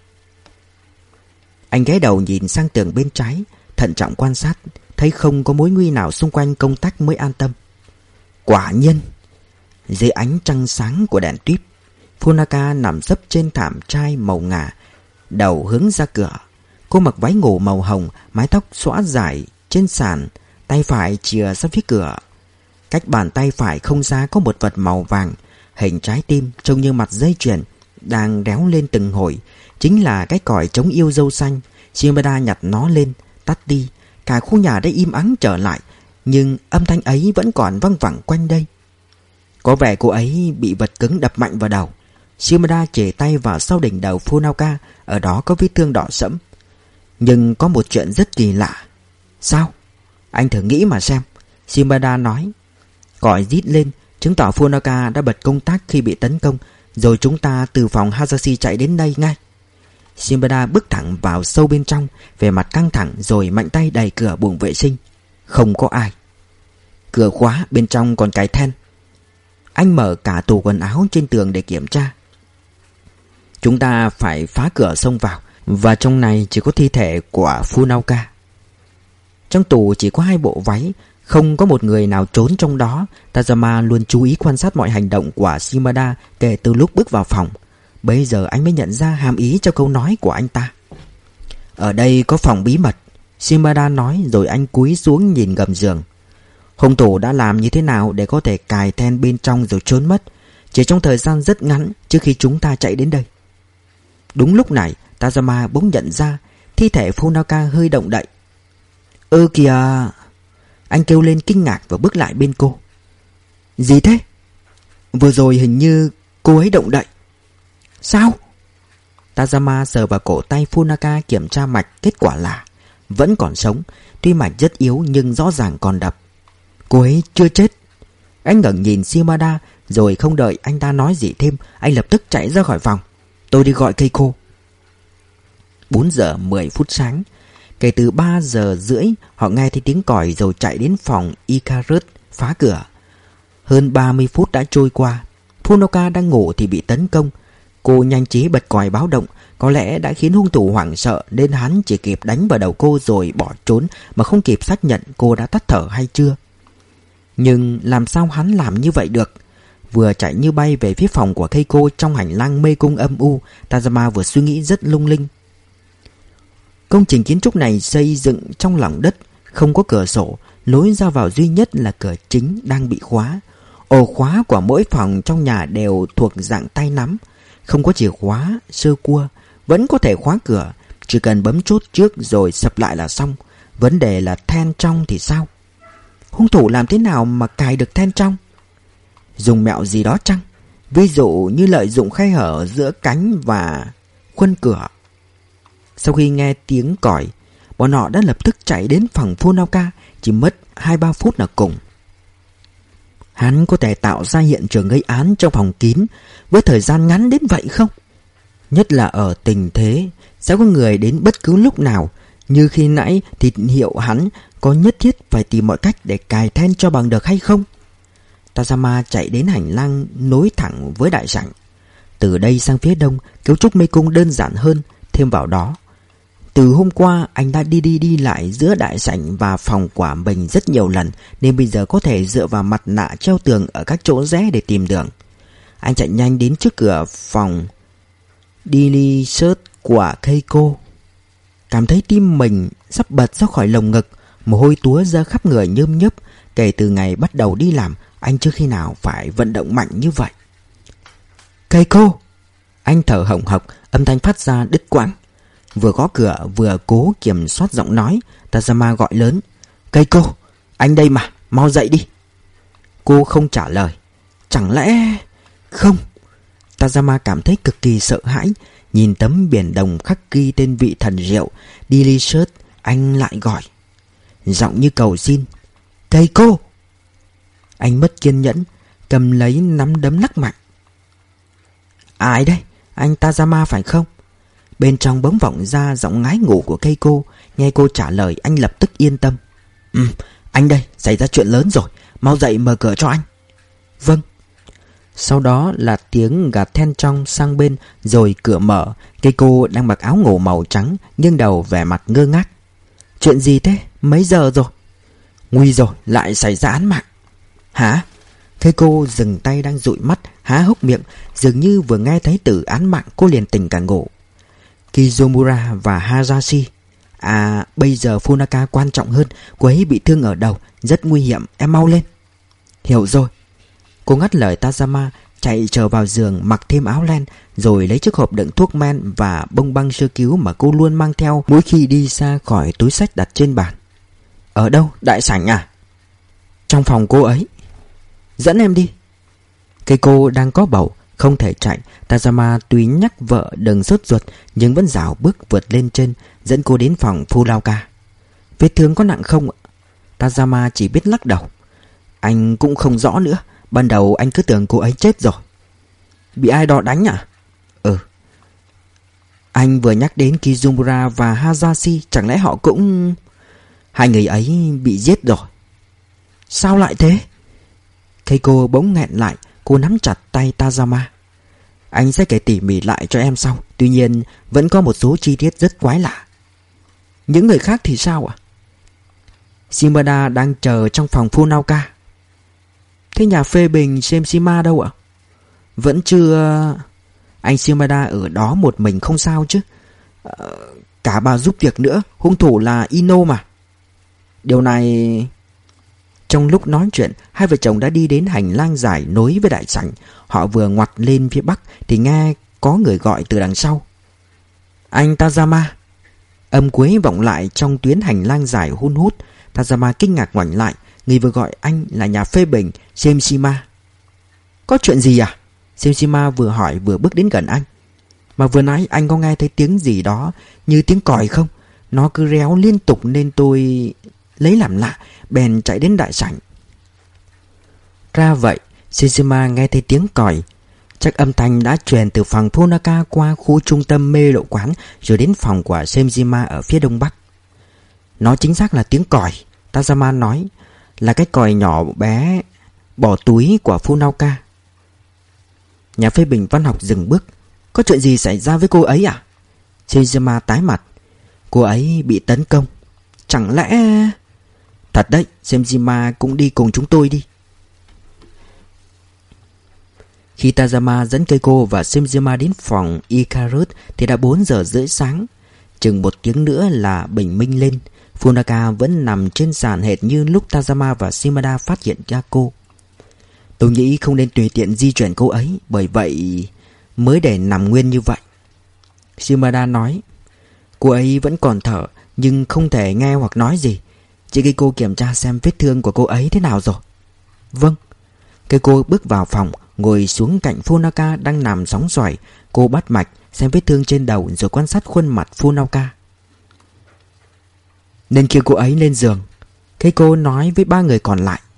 Anh ghé đầu nhìn sang tường bên trái, thận trọng quan sát, thấy không có mối nguy nào xung quanh công tắc mới an tâm. Quả nhiên, dưới ánh trăng sáng của đèn tuýp, Funaka nằm sấp trên thảm trai màu ngà, đầu hướng ra cửa. Cô mặc váy ngủ màu hồng, mái tóc xõa dài trên sàn, tay phải chìa ra phía cửa. Cách bàn tay phải không xa có một vật màu vàng, hình trái tim trông như mặt dây chuyền, đang réo lên từng hồi. Chính là cái còi chống yêu dâu xanh. Shimada nhặt nó lên, tắt đi. Cả khu nhà đã im ắng trở lại, nhưng âm thanh ấy vẫn còn văng vẳng quanh đây. Có vẻ cô ấy bị vật cứng đập mạnh vào đầu. Shimada chề tay vào sau đỉnh đầu Funaka, ở đó có vết thương đỏ sẫm. Nhưng có một chuyện rất kỳ lạ. Sao? Anh thử nghĩ mà xem. Shimada nói. Còi rít lên, chứng tỏ Funaka đã bật công tắc khi bị tấn công, rồi chúng ta từ phòng Hayashi chạy đến đây ngay. Shimada bước thẳng vào sâu bên trong, vẻ mặt căng thẳng, rồi mạnh tay đẩy cửa buồng vệ sinh. Không có ai. Cửa khóa, bên trong còn cái then. Anh mở cả tủ quần áo trên tường để kiểm tra. Chúng ta phải phá cửa xông vào, và trong này chỉ có thi thể của Funaka. Trong tủ chỉ có hai bộ váy, không có một người nào trốn trong đó. Tazama luôn chú ý quan sát mọi hành động của Shimada kể từ lúc bước vào phòng. Bây giờ anh mới nhận ra hàm ý trong câu nói của anh ta. Ở đây có phòng bí mật, Shimada nói, rồi anh cúi xuống nhìn gầm giường. Hung thủ đã làm như thế nào để có thể cài then bên trong rồi trốn mất, chỉ trong thời gian rất ngắn trước khi chúng ta chạy đến đây. Đúng lúc này, Tazama bỗng nhận ra thi thể Funaka hơi động đậy. Ơ kìa! Anh kêu lên kinh ngạc và bước lại bên cô. Gì thế? Vừa rồi hình như cô ấy động đậy. Sao? Tazama sờ vào cổ tay Funaka kiểm tra mạch, kết quả là vẫn còn sống. Tuy mạch rất yếu nhưng rõ ràng còn đập. Cô ấy chưa chết. Anh ngẩng nhìn Shimada, rồi không đợi anh ta nói gì thêm, anh lập tức chạy ra khỏi phòng. Tôi đi gọi Keiko. Bốn giờ mười phút sáng. Kể từ ba giờ rưỡi, họ nghe thấy tiếng còi rồi chạy đến phòng Icarus phá cửa. Hơn ba mươi phút đã trôi qua. Funoka đang ngủ thì bị tấn công. Cô nhanh trí bật còi báo động. Có lẽ đã khiến hung thủ hoảng sợ nên hắn chỉ kịp đánh vào đầu cô rồi bỏ trốn, mà không kịp xác nhận cô đã tắt thở hay chưa. Nhưng làm sao hắn làm như vậy được? Vừa chạy như bay về phía phòng của Keiko trong hành lang mê cung âm u, Tazama vừa suy nghĩ rất lung linh. Công trình kiến trúc này xây dựng trong lòng đất, không có cửa sổ, lối ra vào duy nhất là cửa chính đang bị khóa. Ổ khóa của mỗi phòng trong nhà đều thuộc dạng tay nắm, không có chìa khóa sơ cua, vẫn có thể khóa cửa, chỉ cần bấm chốt trước rồi sập lại là xong. Vấn đề là then trong thì sao? Hung thủ làm thế nào mà cài được then trong? Dùng mẹo gì đó chăng? Ví dụ như lợi dụng khe hở giữa cánh và khuôn cửa. Sau khi nghe tiếng còi, bọn họ đã lập tức chạy đến phòng Funoka, chỉ mất hai ba phút là cùng. Hắn có thể tạo ra hiện trường gây án trong phòng kín với thời gian ngắn đến vậy không? Nhất là ở tình thế sẽ có người đến bất cứ lúc nào. Như khi nãy thì hiệu hắn có nhất thiết phải tìm mọi cách để cài then cho bằng được hay không? Tazama chạy đến hành lang nối thẳng với đại sảnh. Từ đây sang phía đông, cấu trúc mê cung đơn giản hơn. Thêm vào đó, từ hôm qua anh đã đi đi đi lại giữa đại sảnh và phòng của mình rất nhiều lần, nên bây giờ có thể dựa vào mặt nạ treo tường ở các chỗ rẽ để tìm đường. Anh chạy nhanh đến trước cửa phòng Delicious của Keiko. Cảm thấy tim mình sắp bật ra khỏi lồng ngực, mồ hôi túa ra khắp người nhơm nhớp. Kể từ ngày bắt đầu đi làm, anh chưa khi nào phải vận động mạnh như vậy. Keiko! Anh thở hổn hộc, âm thanh phát ra đứt quãng. Vừa gõ cửa vừa cố kiểm soát giọng nói, Tazama gọi lớn. Keiko! Anh đây mà, mau dậy đi! Cô không trả lời. Chẳng lẽ... Không! Tazama cảm thấy cực kỳ sợ hãi. Nhìn tấm biển đồng khắc ghi tên vị thần rượu Delicious, anh lại gọi, giọng như cầu xin. Keiko! Anh mất kiên nhẫn, cầm lấy nắm đấm lắc mạnh. Ai đây? Anh Tazama phải không? Bên trong bỗng vọng ra giọng ngái ngủ của Keiko. Nghe cô trả lời, anh lập tức yên tâm. Ừ, anh đây, xảy ra chuyện lớn rồi, mau dậy mở cửa cho anh. Vâng. Sau đó là tiếng gạt then trong sang bên, rồi cửa mở. Keiko đang mặc áo ngủ màu trắng, nghiêng đầu vẻ mặt ngơ ngác. Chuyện gì thế? Mấy giờ rồi? Nguy rồi, lại xảy ra án mạng. Hả? Keiko dừng tay đang dụi mắt, há hốc miệng. Dường như vừa nghe thấy từ án mạng, cô liền tỉnh cả ngủ. Kizomura và Hayashi. À, bây giờ Funaka quan trọng hơn. Cô ấy bị thương ở đầu, rất nguy hiểm, em mau lên. Hiểu rồi. Cô ngắt lời Tazama, chạy trở vào giường, mặc thêm áo len, rồi lấy chiếc hộp đựng thuốc men và bông băng sơ cứu mà cô luôn mang theo mỗi khi đi xa khỏi túi xách đặt trên bàn. Ở đâu? Đại sảnh à? Trong phòng cô ấy. Dẫn em đi. Keiko đang có bầu, không thể chạy. Tazama tuy nhắc vợ đừng sốt ruột, nhưng vẫn rảo bước vượt lên trên, dẫn cô đến phòng Funoka. Vết thương có nặng không? Tazama chỉ biết lắc đầu. Anh cũng không rõ nữa. Ban đầu anh cứ tưởng cô ấy chết rồi. Bị ai đó đánh à? Ừ. Anh vừa nhắc đến Kizumura và Hayashi, chẳng lẽ họ cũng... Hai người ấy bị giết rồi. Sao lại thế? Keiko bỗng nghẹn lại. Cô nắm chặt tay Tazama. Anh sẽ kể tỉ mỉ lại cho em sau. Tuy nhiên vẫn có một số chi tiết rất quái lạ. Những người khác thì sao ạ? Shimada đang chờ trong phòng Funoka. Thế nhà phê bình Shemshima đâu ạ? Vẫn chưa... Anh Shimada ở đó một mình không sao chứ? À, cả bà giúp việc nữa, hung thủ là Ino mà. Điều này... Trong lúc nói chuyện, hai vợ chồng đã đi đến hành lang dài nối với đại sảnh. Họ vừa ngoặt lên phía bắc thì nghe có người gọi từ đằng sau. Anh Tazama. Âm cuối vọng lại trong tuyến hành lang dài hun hút. Tazama kinh ngạc ngoảnh lại. Người vừa gọi anh là nhà phê bình Semishima. Có chuyện gì à? Semishima vừa hỏi vừa bước đến gần anh. Mà vừa nãy anh có nghe thấy tiếng gì đó như tiếng còi không? Nó cứ réo liên tục nên tôi lấy làm lạ, bèn chạy đến đại sảnh. Ra vậy, Semishima nghe thấy tiếng còi. Chắc âm thanh đã truyền từ phòng Funaka qua khu trung tâm mê lộ quán rồi đến phòng của Semishima ở phía đông bắc. Nó chính xác là tiếng còi, Tazama nói. Là cái còi nhỏ bé bỏ túi của Funaka. Nhà phê bình văn học dừng bước. Có chuyện gì xảy ra với cô ấy à? Semishima tái mặt. Cô ấy bị tấn công. Chẳng lẽ... Thật đấy, Semishima cũng đi cùng chúng tôi đi. Khi Tazama dẫn Keiko và Semishima đến phòng Icarus thì đã bốn giờ rưỡi sáng. Chừng một tiếng nữa là bình minh lên. Funaka vẫn nằm trên sàn hệt như lúc Tazama và Shimada phát hiện ra cô. Tôi nghĩ không nên tùy tiện di chuyển cô ấy, bởi vậy mới để nằm nguyên như vậy. Shimada nói. Cô ấy vẫn còn thở nhưng không thể nghe hoặc nói gì. Chị Keiko kiểm tra xem vết thương của cô ấy thế nào rồi. Vâng. Keiko bước vào phòng, ngồi xuống cạnh Funaka đang nằm sóng xoài. Cô bắt mạch xem vết thương trên đầu rồi quan sát khuôn mặt Funaka. Nên kêu cô ấy lên giường, Keiko nói với ba người còn lại.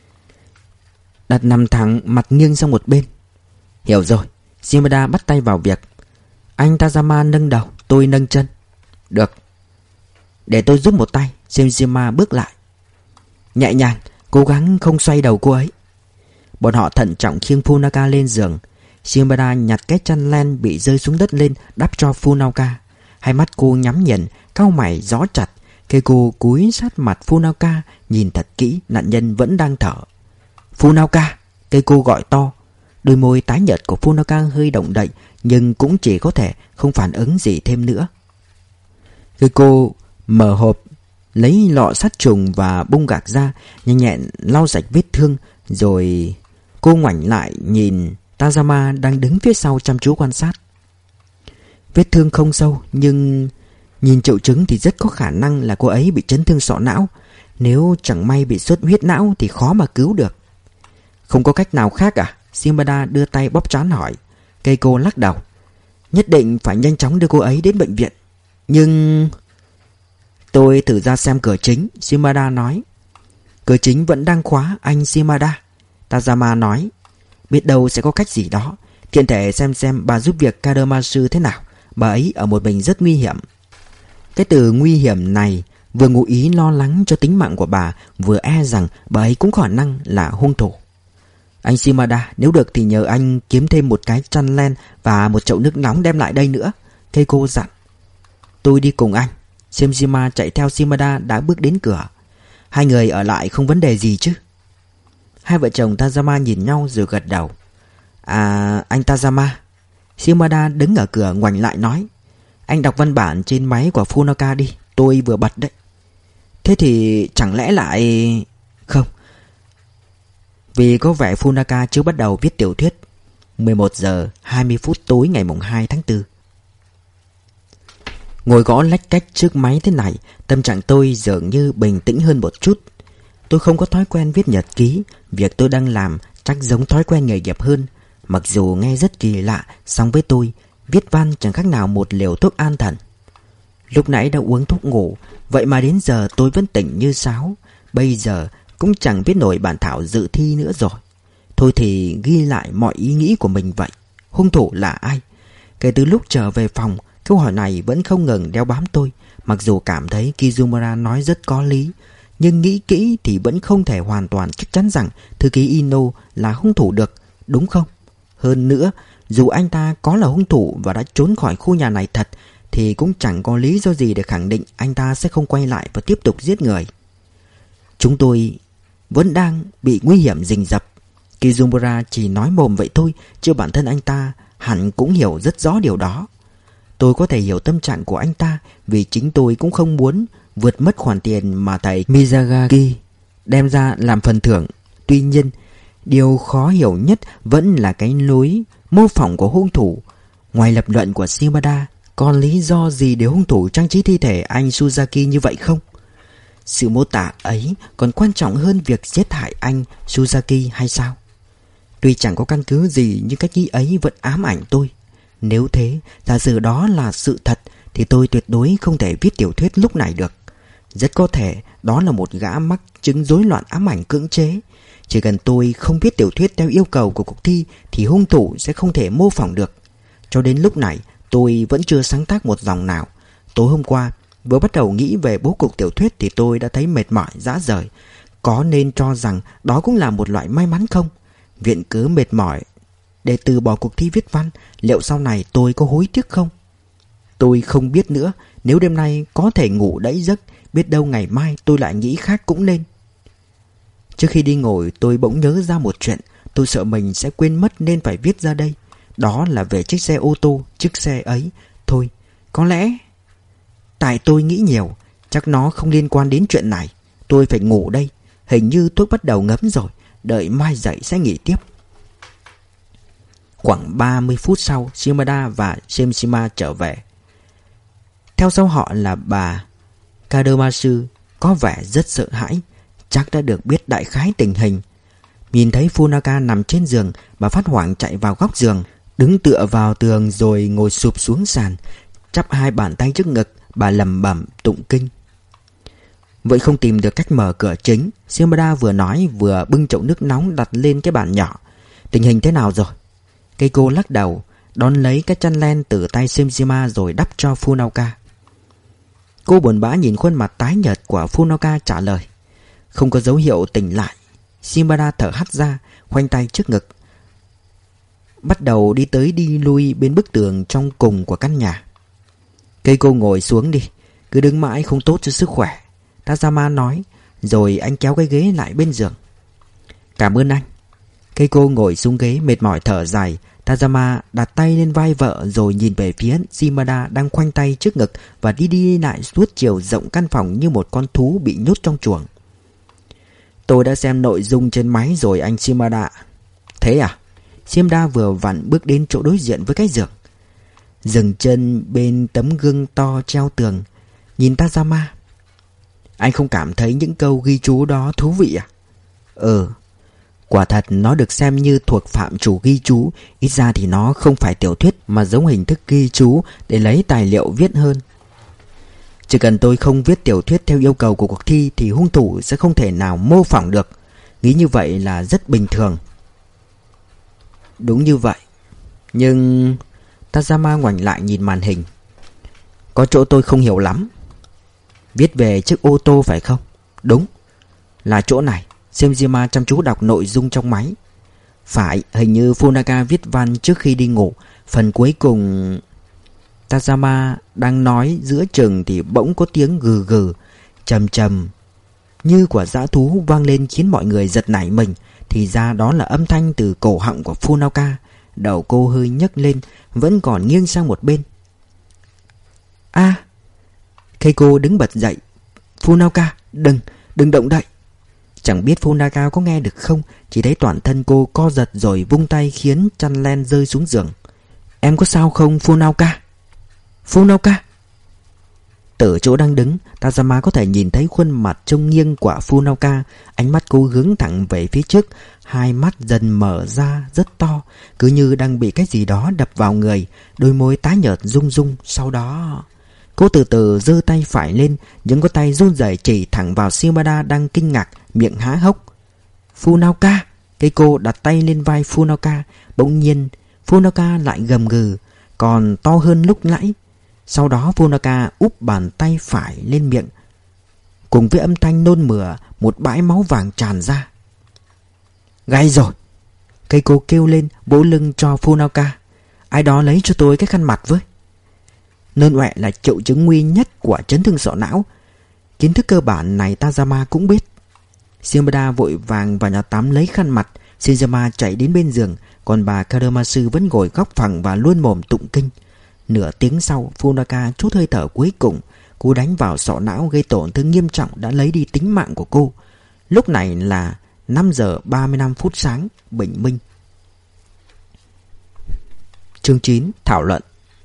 Đặt nằm thẳng, mặt nghiêng sang một bên. Hiểu rồi. Shimada bắt tay vào việc. Anh Tazama nâng đầu, tôi nâng chân. Được. Để tôi giúp một tay. Semishima bước lại. Nhẹ nhàng, cố gắng không xoay đầu cô ấy. Bọn họ thận trọng khiêng Funaka lên giường. Shimada nhặt cái chăn len bị rơi xuống đất lên đắp cho Funaka. Hai mắt cô nhắm nghiền, cau mày gió chặt. Keiko cúi sát mặt Funaka, nhìn thật kỹ, nạn nhân vẫn đang thở. Funaka, Keiko gọi to. Đôi môi tái nhợt của Funaka hơi động đậy, nhưng cũng chỉ có thể không phản ứng gì thêm nữa. Keiko mở hộp, lấy lọ sát trùng và bung gạc ra, nhanh nhẹn lau sạch vết thương, rồi cô ngoảnh lại nhìn Tazama đang đứng phía sau chăm chú quan sát. Vết thương không sâu, nhưng nhìn triệu chứng thì rất có khả năng là cô ấy bị chấn thương sọ não. Nếu chẳng may bị xuất huyết não thì khó mà cứu được. Không có cách nào khác à? Shimada đưa tay bóp trán hỏi. Keiko lắc đầu. Nhất định phải nhanh chóng đưa cô ấy đến bệnh viện. Nhưng... Tôi thử ra xem cửa chính, Shimada nói. Cửa chính vẫn đang khóa, anh Shimada, Tazama nói. Biết đâu sẽ có cách gì đó. Tiện thể xem xem bà giúp việc Kadamasu thế nào. Bà ấy ở một mình rất nguy hiểm. Cái từ nguy hiểm này vừa ngụ ý lo lắng cho tính mạng của bà, vừa e rằng bà ấy cũng khả năng là hung thủ. Anh Shimada, nếu được thì nhờ anh kiếm thêm một cái chăn len và một chậu nước nóng đem lại đây nữa, Keiko dặn. Tôi đi cùng anh. Semishima chạy theo Shimada đã bước đến cửa. Hai người ở lại không vấn đề gì chứ? Hai vợ chồng Tazama nhìn nhau rồi gật đầu. À, anh Tazama. Shimada đứng ở cửa ngoảnh lại nói. Anh đọc văn bản trên máy của Funaka đi, tôi vừa bật đấy. Thế thì chẳng lẽ lại... Không. Vì có vẻ Funaka chưa bắt đầu viết tiểu thuyết. mười một giờ hai mươi phút tối ngày mùng hai tháng tư. Ngồi gõ lách cách trước máy thế này, tâm trạng tôi dường như bình tĩnh hơn một chút. Tôi không có thói quen viết nhật ký. Việc tôi đang làm chắc giống thói quen nghề nghiệp hơn. Mặc dù nghe rất kỳ lạ, song với tôi, viết văn chẳng khác nào một liều thuốc an thần. Lúc nãy đã uống thuốc ngủ, vậy mà đến giờ tôi vẫn tỉnh như sáo. Bây giờ cũng chẳng biết nổi bản thảo dự thi nữa rồi. Thôi thì ghi lại mọi ý nghĩ của mình vậy. Hung thủ là ai? Kể từ lúc trở về phòng, câu hỏi này vẫn không ngừng đeo bám tôi. Mặc dù cảm thấy Kizumura nói rất có lý, nhưng nghĩ kỹ thì vẫn không thể hoàn toàn chắc chắn rằng thư ký Ino là hung thủ được, đúng không? Hơn nữa, dù anh ta có là hung thủ và đã trốn khỏi khu nhà này thật, thì cũng chẳng có lý do gì để khẳng định anh ta sẽ không quay lại và tiếp tục giết người. Chúng tôi vẫn đang bị nguy hiểm rình rập. Kizumura chỉ nói mồm vậy thôi, chứ bản thân anh ta hẳn cũng hiểu rất rõ điều đó. Tôi có thể hiểu tâm trạng của anh ta, vì chính tôi cũng không muốn vượt mất khoản tiền mà thầy Mizagaki đem ra làm phần thưởng. Tuy nhiên, điều khó hiểu nhất vẫn là cái lối mô phỏng của hung thủ. Ngoài lập luận của Shimada, còn lý do gì để hung thủ trang trí thi thể anh Suzaki như vậy không? Sự mô tả ấy còn quan trọng hơn việc giết hại anh Suzaki hay sao? Tuy chẳng có căn cứ gì, nhưng cách nghĩ ấy vẫn ám ảnh tôi. Nếu thế, giả sử đó là sự thật, thì tôi tuyệt đối không thể viết tiểu thuyết lúc này được. Rất có thể đó là một gã mắc chứng rối loạn ám ảnh cưỡng chế. Chỉ cần tôi không viết tiểu thuyết theo yêu cầu của cuộc thi, thì hung thủ sẽ không thể mô phỏng được. Cho đến lúc này, tôi vẫn chưa sáng tác một dòng nào. Tối hôm qua, vừa bắt đầu nghĩ về bố cục tiểu thuyết thì tôi đã thấy mệt mỏi rã rời. Có nên cho rằng đó cũng là một loại may mắn không? Viện cớ mệt mỏi để từ bỏ cuộc thi viết văn, liệu sau này tôi có hối tiếc không? Tôi không biết nữa. Nếu đêm nay có thể ngủ đẫy giấc, biết đâu ngày mai tôi lại nghĩ khác cũng nên. Trước khi đi ngồi, tôi bỗng nhớ ra một chuyện. Tôi sợ mình sẽ quên mất nên phải viết ra đây. Đó là về chiếc xe ô tô. Chiếc xe ấy, thôi, có lẽ tại tôi nghĩ nhiều. Chắc nó không liên quan đến chuyện này. Tôi phải ngủ đây. Hình như thuốc bắt đầu ngấm rồi. Đợi mai dậy sẽ nghỉ tiếp. Khoảng ba mươi phút sau, Shimada và Shemishima trở về. Theo sau họ là bà Kadomatsu, có vẻ rất sợ hãi. Chắc đã được biết đại khái tình hình. Nhìn thấy Funaka nằm trên giường, bà phát hoảng chạy vào góc giường, đứng tựa vào tường rồi ngồi sụp xuống sàn, chắp hai bàn tay trước ngực. Bà lẩm bẩm tụng kinh. Vậy không tìm được cách mở cửa chính, Shimada vừa nói vừa bưng chậu nước nóng đặt lên cái bàn nhỏ. Tình hình thế nào rồi? Keiko lắc đầu, đón lấy cái chăn len từ tay Shemishima rồi đắp cho Funaka. Cô buồn bã nhìn khuôn mặt tái nhợt của Funaka trả lời. Không có dấu hiệu tỉnh lại. Shimada thở hắt ra, khoanh tay trước ngực, bắt đầu đi tới đi lui bên bức tường trong cùng của căn nhà. Keiko ngồi xuống đi, cứ đứng mãi không tốt cho sức khỏe, Tazama nói. Rồi anh kéo cái ghế lại bên giường. Cảm ơn anh. Keiko ngồi xuống ghế mệt mỏi thở dài. Tazama đặt tay lên vai vợ rồi nhìn về phía Shimada đang khoanh tay trước ngực và đi đi lại suốt chiều rộng căn phòng như một con thú bị nhốt trong chuồng. Tôi đã xem nội dung trên máy rồi anh Shimada. Thế à? Shimada vừa vặn bước đến chỗ đối diện với cái giường, dừng chân bên tấm gương to treo tường, nhìn Tazama. Anh không cảm thấy những câu ghi chú đó thú vị à? Ừ, quả thật nó được xem như thuộc phạm chủ ghi chú. Ít ra thì nó không phải tiểu thuyết mà giống hình thức ghi chú để lấy tài liệu viết hơn. Chỉ cần tôi không viết tiểu thuyết theo yêu cầu của cuộc thi thì hung thủ sẽ không thể nào mô phỏng được. Nghĩ như vậy là rất bình thường. Đúng như vậy. Nhưng Tazama ngoảnh lại nhìn màn hình. Có chỗ tôi không hiểu lắm. Viết về chiếc ô tô phải không? Đúng, là chỗ này. Shemishima chăm chú đọc nội dung trong máy. Phải, hình như Funaka viết văn trước khi đi ngủ. Phần cuối cùng... Tazama đang nói giữa chừng thì bỗng có tiếng gừ gừ trầm trầm như của dã thú vang lên khiến mọi người giật nảy mình. Thì ra đó là âm thanh từ cổ họng của Funaka. Đầu cô hơi nhấc lên, vẫn còn nghiêng sang một bên. A à, Keiko đứng bật dậy. Funaka, đừng, đừng động đậy. Chẳng biết Funaka có nghe được không, chỉ thấy toàn thân cô co giật rồi vung tay khiến chăn len rơi xuống giường. Em có sao không Funaka? Funaka. Từ chỗ đang đứng, Tazama có thể nhìn thấy khuôn mặt trông nghiêng của Funaka. Ánh mắt cô hướng thẳng về phía trước, hai mắt dần mở ra rất to, cứ như đang bị cái gì đó đập vào người. Đôi môi tái nhợt rung rung. Sau đó cô từ từ giơ tay phải lên, những con tay run rẩy chỉ thẳng vào Shimada đang kinh ngạc, miệng há hốc. Funaka. Keiko đặt tay lên vai Funaka. Bỗng nhiên Funaka lại gầm gừ, còn to hơn lúc nãy. Sau đó Funaka úp bàn tay phải lên miệng. Cùng với âm thanh nôn mửa, một bãi máu vàng tràn ra. Gay rồi. Keiko kêu lên, vỗ lưng cho Funaka. Ai đó lấy cho tôi cái khăn mặt với. Nôn ọe là triệu chứng nguy nhất của chấn thương sọ não. Kiến thức cơ bản này Tazama cũng biết. Shimada vội vàng vào nhà tắm lấy khăn mặt. Shinzama chạy đến bên giường, còn bà Karamasu vẫn ngồi góc phòng và luôn mồm tụng kinh. Nửa tiếng sau, Funaka trút hơi thở cuối cùng. Cú đánh vào sọ não gây tổn thương nghiêm trọng đã lấy đi tính mạng của cô. Lúc này là năm giờ ba mươi lăm phút sáng, bình minh. Chương chín. Thảo luận.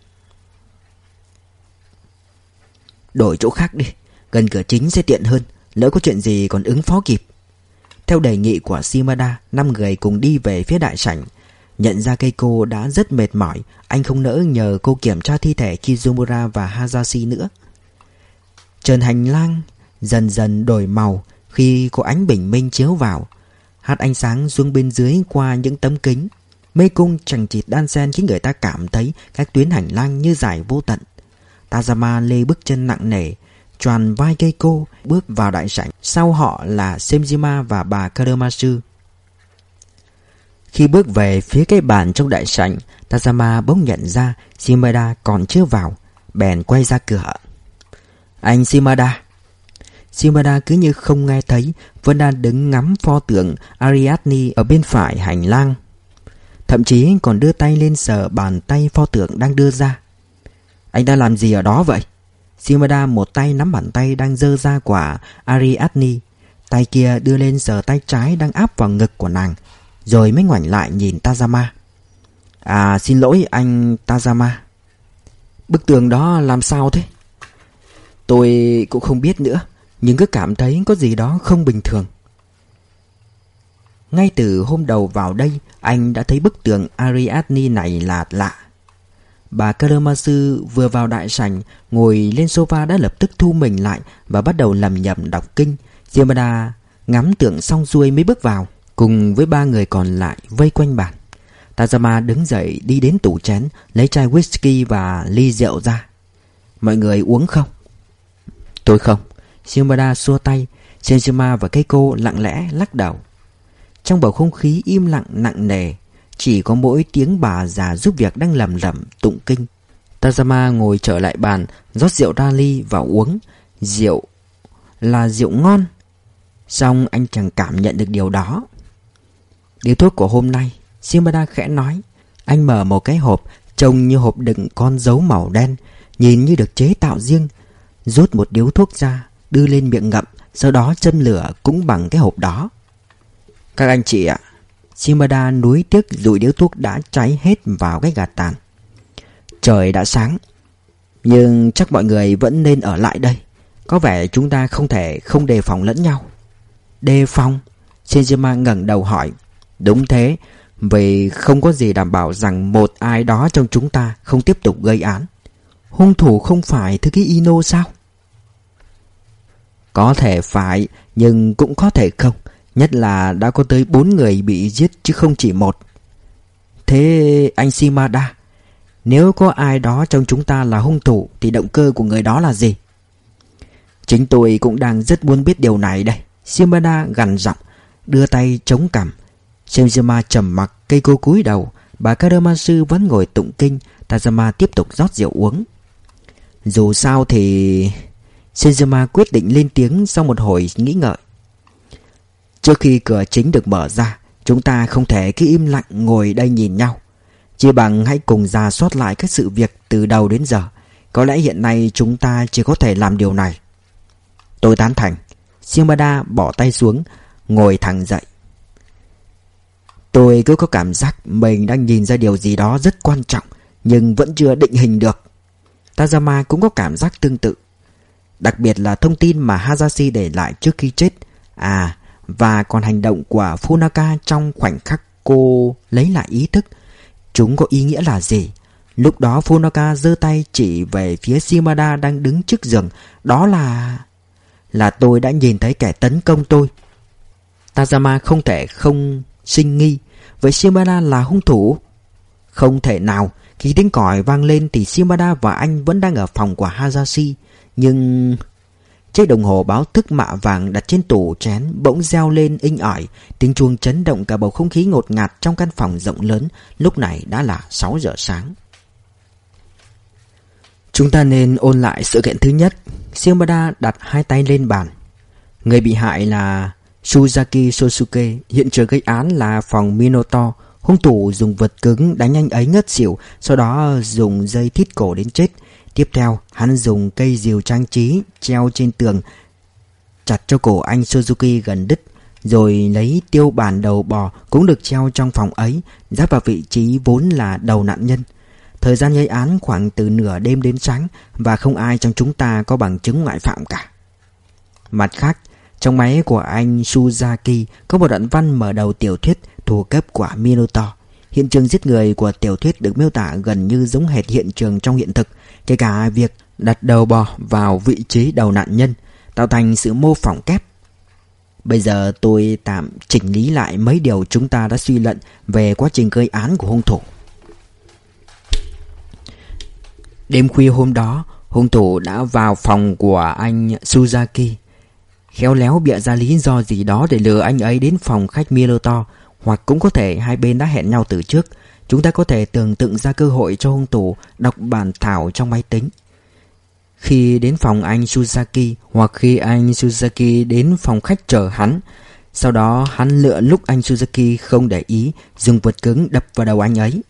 Đổi chỗ khác đi, gần cửa chính sẽ tiện hơn, lỡ có chuyện gì còn ứng phó kịp. Theo đề nghị của Shimada, năm người cùng đi về phía đại sảnh. Nhận ra Keiko đã rất mệt mỏi, anh không nỡ nhờ cô kiểm tra thi thể Kizumura và Hayashi nữa. Trần hành lang dần dần đổi màu khi có ánh bình minh chiếu vào, hắt ánh sáng xuống bên dưới qua những tấm kính. Mê cung chằng chịt đan xen khiến người ta cảm thấy các tuyến hành lang như dài vô tận. Tazama lê bước chân nặng nề, choàng vai Keiko bước vào đại sảnh. Sau họ là Senjima và bà Karamasu. Khi bước về phía cái bàn trong đại sảnh, Tazama bỗng nhận ra Shimada còn chưa vào, bèn quay ra cửa. Anh Shimada. Shimada cứ như không nghe thấy, vẫn đang đứng ngắm pho tượng Ariadne ở bên phải hành lang. Thậm chí còn đưa tay lên sờ bàn tay pho tượng đang đưa ra. Anh đang làm gì ở đó vậy? Shimada một tay nắm bàn tay đang giơ ra quả Ariadne, tay kia đưa lên sờ tay trái đang áp vào ngực của nàng, rồi mới ngoảnh lại nhìn Tazama. À, xin lỗi anh Tazama. Bức tường đó làm sao thế? Tôi cũng không biết nữa, nhưng cứ cảm thấy có gì đó không bình thường. Ngay từ hôm đầu vào đây, anh đã thấy bức tường Ariadne này là lạ. Bà Karamasu vừa vào đại sảnh, ngồi lên sofa đã lập tức thu mình lại và bắt đầu lẩm nhẩm đọc kinh. Shimada ngắm tượng xong xuôi mới bước vào, cùng với ba người còn lại vây quanh bàn. Tazama đứng dậy đi đến tủ chén, lấy chai whisky và ly rượu ra. Mọi người uống không? Tôi không. Shimada xua tay. Senjima và Keiko lặng lẽ lắc đầu. Trong bầu không khí im lặng nặng nề, chỉ có mỗi tiếng bà già giúp việc đang lẩm lẩm tụng kinh. Tazama ngồi trở lại bàn, rót rượu ra ly và uống. Rượu là rượu ngon, song anh chẳng cảm nhận được điều đó. Điếu thuốc của hôm nay, Shimada khẽ nói. Anh mở một cái hộp trông như hộp đựng con dấu màu đen, nhìn như được chế tạo riêng. Rút một điếu thuốc ra, đưa lên miệng ngậm, sau đó châm lửa cũng bằng cái hộp đó. Các anh chị ạ. Shimada nuối tiếc dụi điếu thuốc đã cháy hết vào cái gạt tàn. Trời đã sáng, nhưng chắc mọi người vẫn nên ở lại đây. Có vẻ chúng ta không thể không đề phòng lẫn nhau. Đề phòng? Senjima ngẩng đầu hỏi. Đúng thế, vì không có gì đảm bảo rằng một ai đó trong chúng ta không tiếp tục gây án. Hung thủ không phải thư ký Ino sao? Có thể phải, nhưng cũng có thể không. Nhất là đã có tới bốn người bị giết chứ không chỉ một. Thế anh Shimada, nếu có ai đó trong chúng ta là hung thủ thì động cơ của người đó là gì? Chính tôi cũng đang rất muốn biết điều này đây. Shimada gằn giọng, đưa tay chống cằm. Senjima trầm mặc, Keiko cúi đầu. Bà Karamasu vẫn ngồi tụng kinh. Tazama tiếp tục rót rượu uống. Dù sao thì... Senjima quyết định lên tiếng sau một hồi nghĩ ngợi. Trước khi cửa chính được mở ra, chúng ta không thể cứ im lặng ngồi đây nhìn nhau. Chỉ bằng hãy cùng rà soát lại các sự việc từ đầu đến giờ. Có lẽ hiện nay chúng ta chỉ có thể làm điều này. Tôi tán thành. Shimada bỏ tay xuống, ngồi thẳng dậy. Tôi cứ có cảm giác mình đang nhìn ra điều gì đó rất quan trọng, nhưng vẫn chưa định hình được. Tazama cũng có cảm giác tương tự. Đặc biệt là thông tin mà Hayashi để lại trước khi chết. À, và còn hành động của Funaka trong khoảnh khắc cô lấy lại ý thức. Chúng có ý nghĩa là gì? Lúc đó Funaka giơ tay chỉ về phía Shimada đang đứng trước giường. Đó là... Là tôi đã nhìn thấy kẻ tấn công tôi. Tazama không thể không sinh nghi. Vậy Shimada là hung thủ? Không thể nào. Khi tiếng còi vang lên thì Shimada và anh vẫn đang ở phòng của Hayashi. Nhưng... Chiếc đồng hồ báo thức mạ vàng đặt trên tủ chén bỗng reo lên inh ỏi. Tiếng chuông chấn động cả bầu không khí ngột ngạt trong căn phòng rộng lớn. Lúc này đã là sáu giờ sáng. Chúng ta nên ôn lại sự kiện thứ nhất. Shimada đặt hai tay lên bàn. Người bị hại là Suzaki Sosuke, hiện trường gây án là phòng Minotaur. Hung thủ dùng vật cứng đánh anh ấy ngất xỉu, sau đó dùng dây thít cổ đến chết. Tiếp theo, hắn dùng cây rìu trang trí treo trên tường chặt cho cổ anh Suzuki gần đứt, rồi lấy tiêu bản đầu bò cũng được treo trong phòng ấy, giáp vào vị trí vốn là đầu nạn nhân. Thời gian gây án khoảng từ nửa đêm đến sáng, và không ai trong chúng ta có bằng chứng ngoại phạm cả. Mặt khác, trong máy của anh Suzaki có một đoạn văn mở đầu tiểu thuyết Thủ cấp của Minotaur. Hiện trường giết người của tiểu thuyết được miêu tả gần như giống hệt hiện trường trong hiện thực, kể cả việc đặt đầu bò vào vị trí đầu nạn nhân, tạo thành sự mô phỏng kép. Bây giờ tôi tạm chỉnh lý lại mấy điều chúng ta đã suy luận về quá trình gây án của hung thủ. Đêm khuya hôm đó, hung thủ đã vào phòng của anh Suzaki, khéo léo bịa ra lý do gì đó để lừa anh ấy đến phòng khách Minotaur, hoặc cũng có thể hai bên đã hẹn nhau từ trước. Chúng ta có thể tưởng tượng ra cơ hội cho hung thủ đọc bản thảo trong máy tính. Khi đến phòng anh Suzaki, hoặc khi anh Suzaki đến phòng khách chờ hắn. Sau đó hắn lựa lúc anh Suzaki không để ý, dùng vật cứng đập vào đầu anh ấy.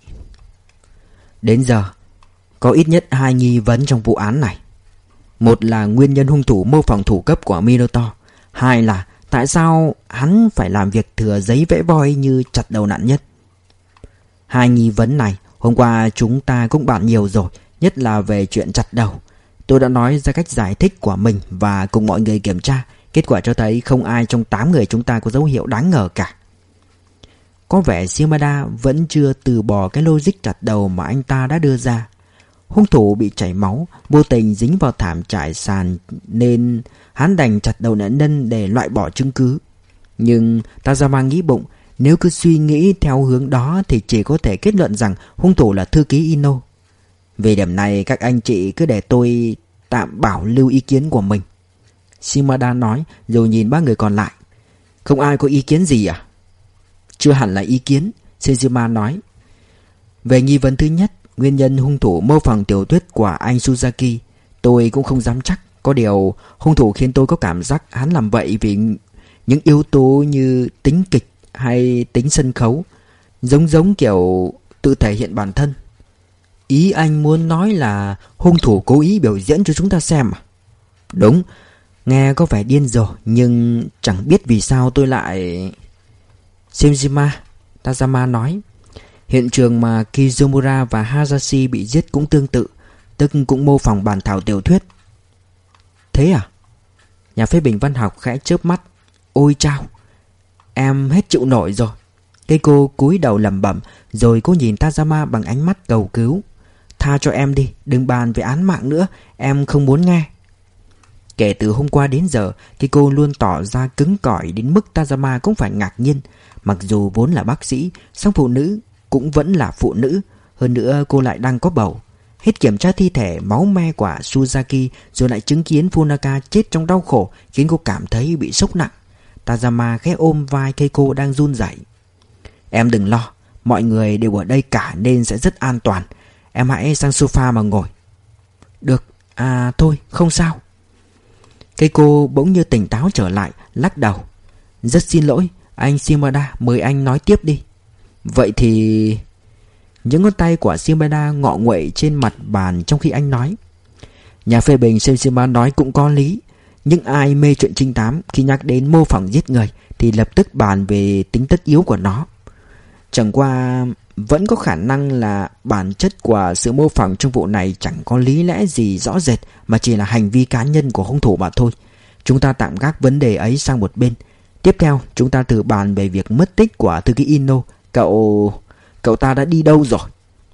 Đến giờ, có ít nhất hai nghi vấn trong vụ án này. Một là nguyên nhân hung thủ mô phỏng thủ cấp của Minotaur. Hai là tại sao hắn phải làm việc thừa giấy vẽ voi như chặt đầu nạn nhân. Hai nghi vấn này hôm qua chúng ta cũng bàn nhiều rồi, nhất là về chuyện chặt đầu. Tôi đã nói ra cách giải thích của mình và cùng mọi người kiểm tra. Kết quả cho thấy không ai trong tám người chúng ta có dấu hiệu đáng ngờ cả. Có vẻ Shimada vẫn chưa từ bỏ cái logic chặt đầu mà anh ta đã đưa ra. Hung thủ bị chảy máu, vô tình dính vào thảm trải sàn nên hắn đành chặt đầu nạn nhân để loại bỏ chứng cứ. Nhưng Tazama nghĩ bụng, nếu cứ suy nghĩ theo hướng đó thì chỉ có thể kết luận rằng hung thủ là thư ký Ino. Về điểm này các anh chị cứ để tôi tạm bảo lưu ý kiến của mình, Shimada nói rồi nhìn ba người còn lại. Không ai có ý kiến gì à? Chưa hẳn là ý kiến, Sejima nói. Về nghi vấn thứ nhất, nguyên nhân hung thủ mô phỏng tiểu thuyết của anh Suzaki, tôi cũng không dám chắc. Có điều hung thủ khiến tôi có cảm giác hắn làm vậy vì những yếu tố như tính kịch hay tính sân khấu, giống giống kiểu tự thể hiện bản thân. Ý anh muốn nói là hung thủ cố ý biểu diễn cho chúng ta xem à? Đúng, nghe có vẻ điên rồ, nhưng chẳng biết vì sao tôi lại... Sejima, Tazama nói. Hiện trường mà Kizumura và Hayashi bị giết cũng tương tự, tức cũng mô phỏng bản thảo tiểu thuyết. Thế à? Nhà phê bình văn học khẽ chớp mắt. Ôi chao, em hết chịu nổi rồi. Cây cô cúi đầu lẩm bẩm, rồi cô nhìn Tazama bằng ánh mắt cầu cứu. Tha cho em đi, đừng bàn về án mạng nữa, em không muốn nghe. Kể từ hôm qua đến giờ, cây cô luôn tỏ ra cứng cỏi đến mức Tazama cũng phải ngạc nhiên. Mặc dù vốn là bác sĩ, song phụ nữ cũng vẫn là phụ nữ. Hơn nữa cô lại đang có bầu. Hết kiểm tra thi thể máu me của Suzaki rồi lại chứng kiến Funaka chết trong đau khổ, khiến cô cảm thấy bị sốc nặng. Tazama khẽ ôm vai Keiko đang run rẩy. Em đừng lo, mọi người đều ở đây cả nên sẽ rất an toàn. Em hãy sang sofa mà ngồi. Được, à thôi, không sao. Keiko bỗng như tỉnh táo trở lại, lắc đầu. Rất xin lỗi, anh Shimada, mời anh nói tiếp đi. Vậy thì... Những ngón tay của Shimada ngọ nguậy trên mặt bàn trong khi anh nói. Nhà phê bình Sejima nói cũng có lý. Nhưng ai mê chuyện trinh thám khi nhắc đến mô phỏng giết người thì lập tức bàn về tính tất yếu của nó. Chẳng qua vẫn có khả năng là bản chất của sự mô phỏng trong vụ này chẳng có lý lẽ gì rõ rệt, mà chỉ là hành vi cá nhân của hung thủ mà thôi. Chúng ta tạm gác vấn đề ấy sang một bên. Tiếp theo chúng ta thử bàn về việc mất tích của thư ký Ino. Cậu... Cậu ta đã đi đâu rồi?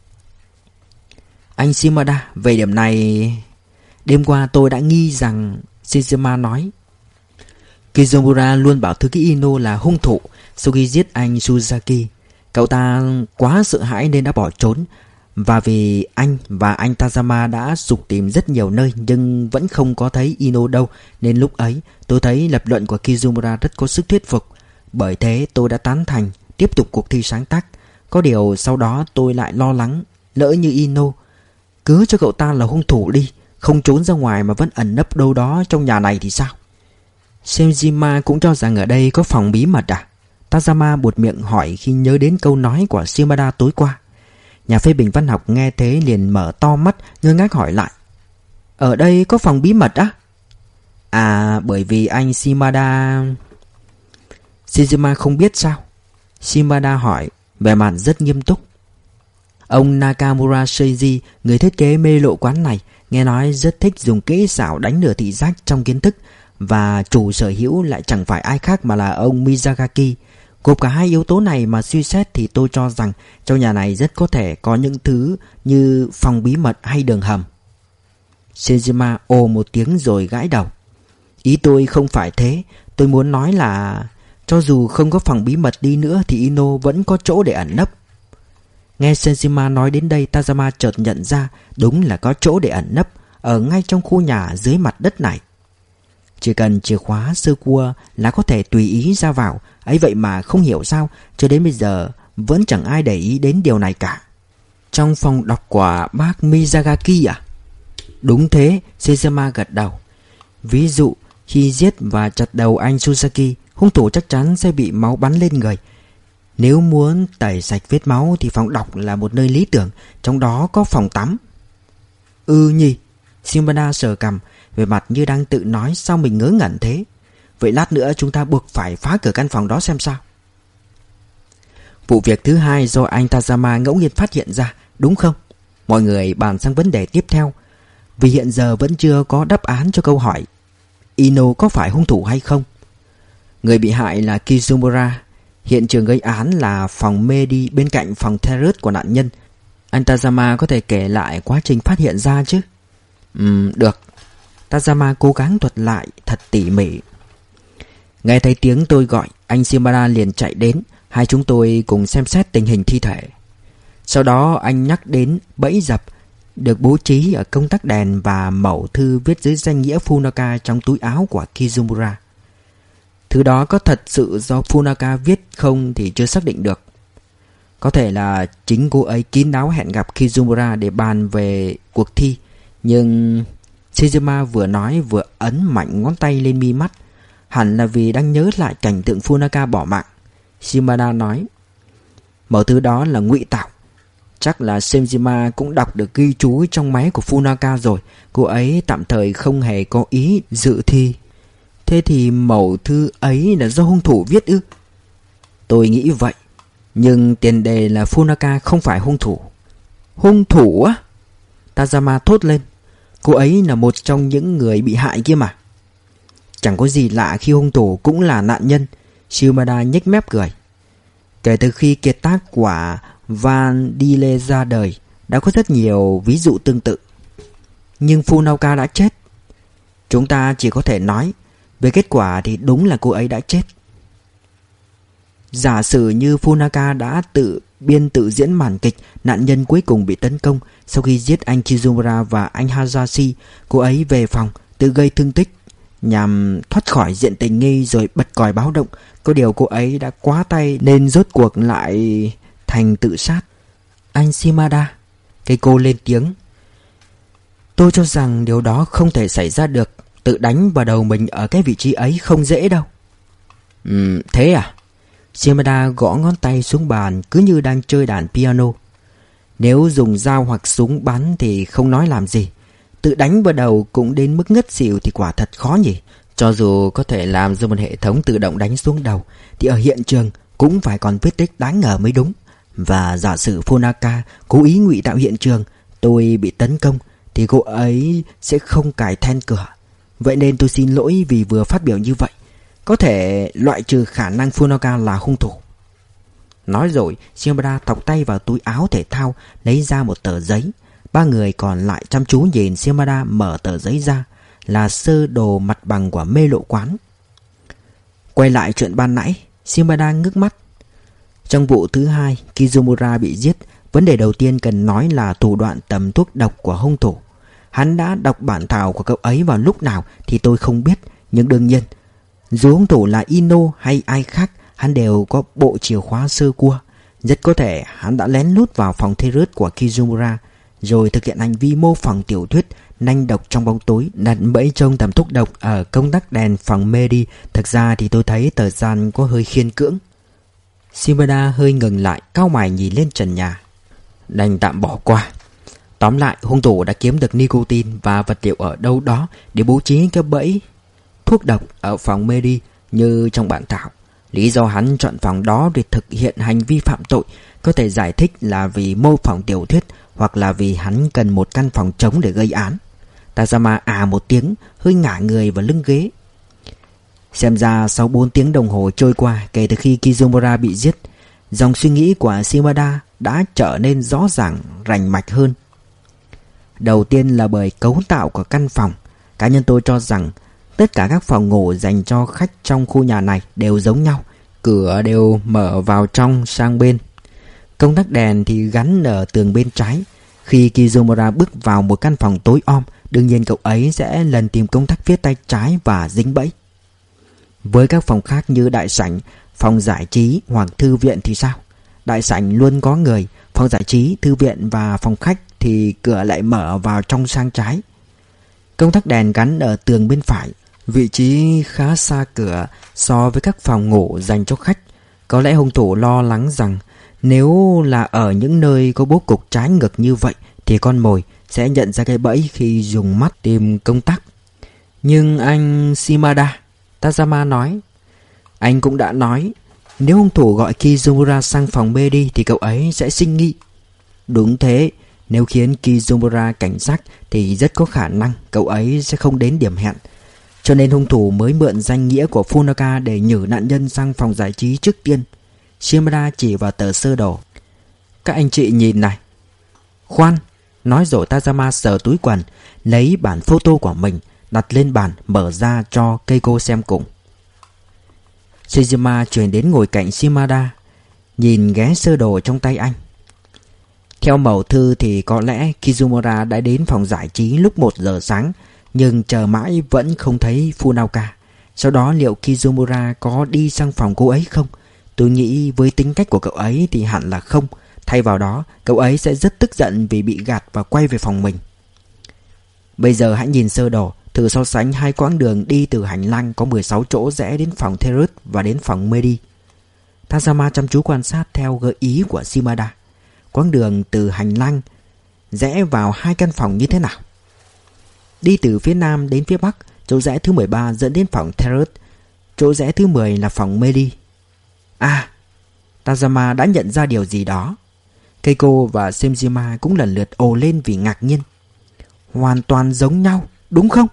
Anh Shimada, về điểm này... Đêm qua tôi đã nghi rằng... Shizuma nói. Kizumura luôn bảo thư ký Ino là hung thủ sau khi giết anh Suzaki. Cậu ta quá sợ hãi nên đã bỏ trốn. Và vì anh và anh Tazama đã sục tìm rất nhiều nơi nhưng vẫn không có thấy Ino đâu, nên lúc ấy tôi thấy lập luận của Kizumura rất có sức thuyết phục. Bởi thế tôi đã tán thành tiếp tục cuộc thi sáng tác. Có điều sau đó tôi lại lo lắng, lỡ như Ino cứ cho cậu ta là hung thủ đi, không trốn ra ngoài mà vẫn ẩn nấp đâu đó trong nhà này thì sao? Senjima cũng cho rằng ở đây có phòng bí mật à? Tazama buột miệng hỏi khi nhớ đến câu nói của Shimada tối qua. Nhà phê bình văn học nghe thế liền mở to mắt, ngơ ngác hỏi lại. Ở đây có phòng bí mật á? À, bởi vì anh Shimada... Senjima không biết sao? Shimada hỏi, vẻ mặt rất nghiêm túc. Ông Nakamura Seiji, người thiết kế mê lộ quán này, nghe nói rất thích dùng kỹ xảo đánh lừa thị giác trong kiến thức, và chủ sở hữu lại chẳng phải ai khác mà là ông Miyazaki. Gộp cả hai yếu tố này mà suy xét thì tôi cho rằng trong nhà này rất có thể có những thứ như phòng bí mật hay đường hầm. Senjima ồ một tiếng rồi gãi đầu. Ý tôi không phải thế. Tôi muốn nói là cho dù không có phòng bí mật đi nữa thì Ino vẫn có chỗ để ẩn nấp. Nghe Senjima nói đến đây, Tazama chợt nhận ra đúng là có chỗ để ẩn nấp ở ngay trong khu nhà dưới mặt đất này. Chỉ cần chìa khóa sơ cua là có thể tùy ý ra vào. Ấy vậy mà không hiểu sao cho đến bây giờ vẫn chẳng ai để ý đến điều này cả. Trong phòng đọc của bác Miyazaki à? Đúng thế, Senjima gật đầu. Ví dụ khi giết và chặt đầu anh Susaki, hung thủ chắc chắn sẽ bị máu bắn lên người. Nếu muốn tẩy sạch vết máu thì phòng đọc là một nơi lý tưởng. Trong đó có phòng tắm. Ừ nhỉ. Shimada sờ cằm, về mặt như đang tự nói sao mình ngớ ngẩn thế. Vậy lát nữa chúng ta buộc phải phá cửa căn phòng đó xem sao. Vụ việc thứ hai do anh Tazama ngẫu nhiên phát hiện ra, đúng không? Mọi người bàn sang vấn đề tiếp theo. Vì hiện giờ vẫn chưa có đáp án cho câu hỏi Ino có phải hung thủ hay không. Người bị hại là Kizumura. Hiện trường gây án là phòng Medi bên cạnh phòng Terrace của nạn nhân. Anh Tazama có thể kể lại quá trình phát hiện ra chứ? Ừm, được. Tazama cố gắng thuật lại thật tỉ mỉ. Nghe thấy tiếng tôi gọi, anh Shimada liền chạy đến. Hai chúng tôi cùng xem xét tình hình thi thể. Sau đó anh nhắc đến bẫy dập được bố trí ở công tắc đèn và mẩu thư viết dưới danh nghĩa Funaka trong túi áo của Kizumura. Thứ đó có thật sự do Funaka viết không thì chưa xác định được. Có thể là chính cô ấy kín đáo hẹn gặp Kizumura để bàn về cuộc thi. Nhưng Senjima vừa nói vừa ấn mạnh ngón tay lên mi mắt. Hẳn là vì đang nhớ lại cảnh tượng Funaka bỏ mạng. Shimada nói, mẫu thứ đó là ngụy tạo. Chắc là Senjima cũng đọc được ghi chú trong máy của Funaka rồi. Cô ấy tạm thời không hề có ý dự thi. Thế thì mẫu thư ấy là do hung thủ viết ư? Tôi nghĩ vậy. Nhưng tiền đề là Funaka không phải hung thủ. Hung thủ á? Tazama thốt lên. Cô ấy là một trong những người bị hại kia mà. Chẳng có gì lạ khi hung thủ cũng là nạn nhân. Shimada nhếch mép cười. Kể từ khi kiệt tác của Van Dille ra đời, đã có rất nhiều ví dụ tương tự. Nhưng Funaka đã chết. Chúng ta chỉ có thể nói về kết quả thì đúng là cô ấy đã chết. Giả sử như Funaka đã tự biên tự diễn màn kịch nạn nhân cuối cùng bị tấn công. Sau khi giết anh Kizumura và anh Hayashi, cô ấy về phòng tự gây thương tích nhằm thoát khỏi diện tình nghi rồi bật còi báo động. Có điều cô ấy đã quá tay nên rốt cuộc lại thành tự sát. Anh Shimada, cây cô lên tiếng. Tôi cho rằng điều đó không thể xảy ra được. Tự đánh vào đầu mình ở cái vị trí ấy không dễ đâu. Ừ, thế à? Shimada gõ ngón tay xuống bàn cứ như đang chơi đàn piano. Nếu dùng dao hoặc súng bắn thì không nói làm gì. Tự đánh vào đầu cũng đến mức ngất xỉu thì quả thật khó nhỉ. Cho dù có thể làm ra một hệ thống tự động đánh xuống đầu thì ở hiện trường cũng phải còn vết tích đáng ngờ mới đúng. Và giả sử Funaka cố ý ngụy tạo hiện trường, tôi bị tấn công thì cô ấy sẽ không cài then cửa. Vậy nên tôi xin lỗi vì vừa phát biểu như vậy. Có thể loại trừ khả năng Funaka là hung thủ. Nói rồi, Shimada thọc tay vào túi áo thể thao, lấy ra một tờ giấy. Ba người còn lại chăm chú nhìn Shimada mở tờ giấy ra. Là sơ đồ mặt bằng của mê lộ quán. Quay lại chuyện ban nãy, Shimada ngước mắt. Trong vụ thứ hai, Kizumura bị giết. Vấn đề đầu tiên cần nói là thủ đoạn tầm thuốc độc của hung thủ. Hắn đã đọc bản thảo của cậu ấy vào lúc nào thì tôi không biết. Nhưng đương nhiên, dù hung thủ là Ino hay ai khác, hắn đều có bộ chìa khóa sơ cua. Rất có thể hắn đã lén lút vào phòng Terrace của Kizumura rồi thực hiện hành vi mô phỏng tiểu thuyết nanh độc trong bóng tối, đặt bẫy trông tầm thuốc độc ở công tắc đèn phòng Medi. Thực ra thì tôi thấy thời gian có hơi khiên cưỡng. Shimada hơi ngừng lại, cau mày nhìn lên trần nhà. Đành tạm bỏ qua. Tóm lại, hung thủ đã kiếm được nicotine và vật liệu ở đâu đó để bố trí cái bẫy thuốc độc ở phòng Medi như trong bản thảo. Lý do hắn chọn phòng đó để thực hiện hành vi phạm tội có thể giải thích là vì mô phỏng tiểu thuyết, hoặc là vì hắn cần một căn phòng trống để gây án. Tazama à một tiếng, hơi ngả người vào lưng ghế. Xem ra sau bốn tiếng đồng hồ trôi qua kể từ khi Kizumura bị giết, dòng suy nghĩ của Shimada đã trở nên rõ ràng, rành mạch hơn. Đầu tiên là bởi cấu tạo của căn phòng. Cá nhân tôi cho rằng tất cả các phòng ngủ dành cho khách trong khu nhà này đều giống nhau. Cửa đều mở vào trong sang bên. Công tắc đèn thì gắn ở tường bên trái. Khi Kizumura bước vào một căn phòng tối om, đương nhiên cậu ấy sẽ lần tìm công tắc phía tay trái và dính bẫy. Với các phòng khác như đại sảnh, phòng giải trí hoặc thư viện thì sao? Đại sảnh luôn có người, phòng giải trí, thư viện và phòng khách thì cửa lại mở vào trong sang trái. Công tắc đèn gắn ở tường bên phải, vị trí khá xa cửa so với các phòng ngủ dành cho khách. Có lẽ hung thủ lo lắng rằng nếu là ở những nơi có bố cục trái ngược như vậy thì con mồi sẽ nhận ra cái bẫy khi dùng mắt tìm công tắc. Nhưng anh Shimada, Tazama nói, anh cũng đã nói nếu hung thủ gọi Kizumura sang phòng B đi thì cậu ấy sẽ sinh nghi. Đúng thế, nếu khiến Kizumura cảnh giác thì rất có khả năng cậu ấy sẽ không đến điểm hẹn. Cho nên hung thủ mới mượn danh nghĩa của Funaka để nhử nạn nhân sang phòng giải trí trước tiên. Shimada chỉ vào tờ sơ đồ. Các anh chị nhìn này. Khoan, nói rồi Tazama sờ túi quần, lấy bản photo của mình, đặt lên bàn, mở ra cho Keiko xem cùng. Sejima chuyển đến ngồi cạnh Shimada, nhìn ghé sơ đồ trong tay anh. Theo mẫu thư thì có lẽ Kizumura đã đến phòng giải trí lúc một giờ sáng, nhưng chờ mãi vẫn không thấy Funaka. Sau đó liệu Kizumura có đi sang phòng cô ấy không? Tôi nghĩ với tính cách của cậu ấy thì hẳn là không. Thay vào đó, cậu ấy sẽ rất tức giận vì bị gạt và quay về phòng mình. Bây giờ hãy nhìn sơ đồ, thử so sánh hai quãng đường đi từ hành lang có mười sáu chỗ rẽ đến phòng Terrace và đến phòng Medi. Tazama chăm chú quan sát theo gợi ý của Shimada. Quãng đường từ hành lang rẽ vào hai căn phòng như thế nào? Đi từ phía nam đến phía bắc, chỗ rẽ thứ mười ba dẫn đến phòng Terrace, chỗ rẽ thứ mười là phòng Medi. À, Tazama đã nhận ra điều gì đó. Keiko và Sejima cũng lần lượt ồ lên vì ngạc nhiên. Hoàn toàn giống nhau, đúng không?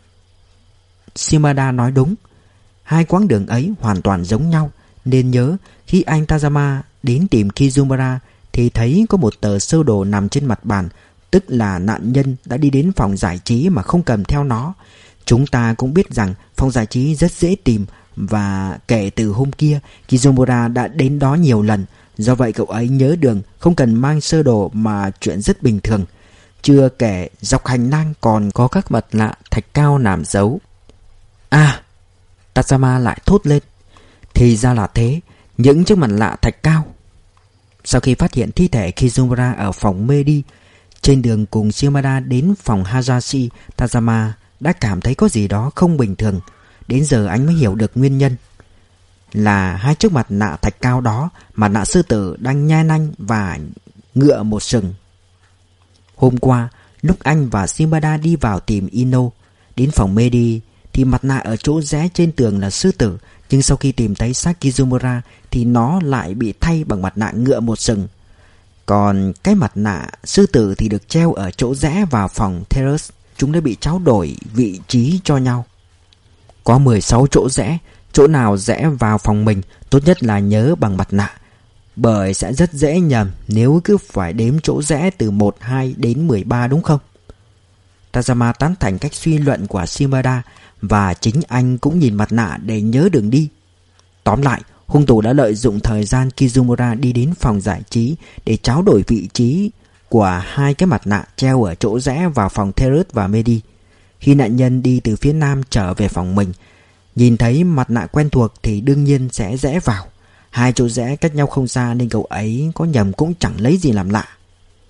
Shimada nói đúng. Hai quãng đường ấy hoàn toàn giống nhau. Nên nhớ khi anh Tazama đến tìm Kizumura thì thấy có một tờ sơ đồ nằm trên mặt bàn, tức là nạn nhân đã đi đến phòng giải trí mà không cầm theo nó. Chúng ta cũng biết rằng phòng giải trí rất dễ tìm, và kể từ hôm kia Kizumura đã đến đó nhiều lần. Do vậy cậu ấy nhớ đường, không cần mang sơ đồ mà chuyện rất bình thường. Chưa kể dọc hành lang còn có các vật lạ thạch cao nằm giấu. À, Tazama lại thốt lên. Thì ra là thế, những chiếc mặt lạ thạch cao. Sau khi phát hiện thi thể Kizumura ở phòng Medi, trên đường cùng Shimada đến phòng Hayashi, Tazama đã cảm thấy có gì đó không bình thường. Đến giờ anh mới hiểu được nguyên nhân. Là hai chiếc mặt nạ thạch cao đó, mặt nạ sư tử đang nhai nanh và ngựa một sừng. Hôm qua, lúc anh và Shimada đi vào tìm Ino, đến phòng Medi thì mặt nạ ở chỗ rẽ trên tường là sư tử, nhưng sau khi tìm thấy xác Kizumura thì nó lại bị thay bằng mặt nạ ngựa một sừng. Còn cái mặt nạ sư tử thì được treo ở chỗ rẽ vào phòng Terrace. Chúng đã bị trao đổi vị trí cho nhau. Có mười sáu chỗ rẽ, chỗ nào rẽ vào phòng mình tốt nhất là nhớ bằng mặt nạ, bởi sẽ rất dễ nhầm nếu cứ phải đếm chỗ rẽ từ một, hai đến mười ba, đúng không? Tazama tán thành cách suy luận của Shimada, và chính anh cũng nhìn mặt nạ để nhớ đường đi. Tóm lại, hung thủ đã lợi dụng thời gian Kizumura đi đến phòng giải trí để tráo đổi vị trí của hai cái mặt nạ treo ở chỗ rẽ vào phòng Terrace và Medi. Khi nạn nhân đi từ phía nam trở về phòng mình, nhìn thấy mặt nạ quen thuộc thì đương nhiên sẽ rẽ vào. Hai chỗ rẽ cách nhau không xa nên cậu ấy có nhầm cũng chẳng lấy gì làm lạ.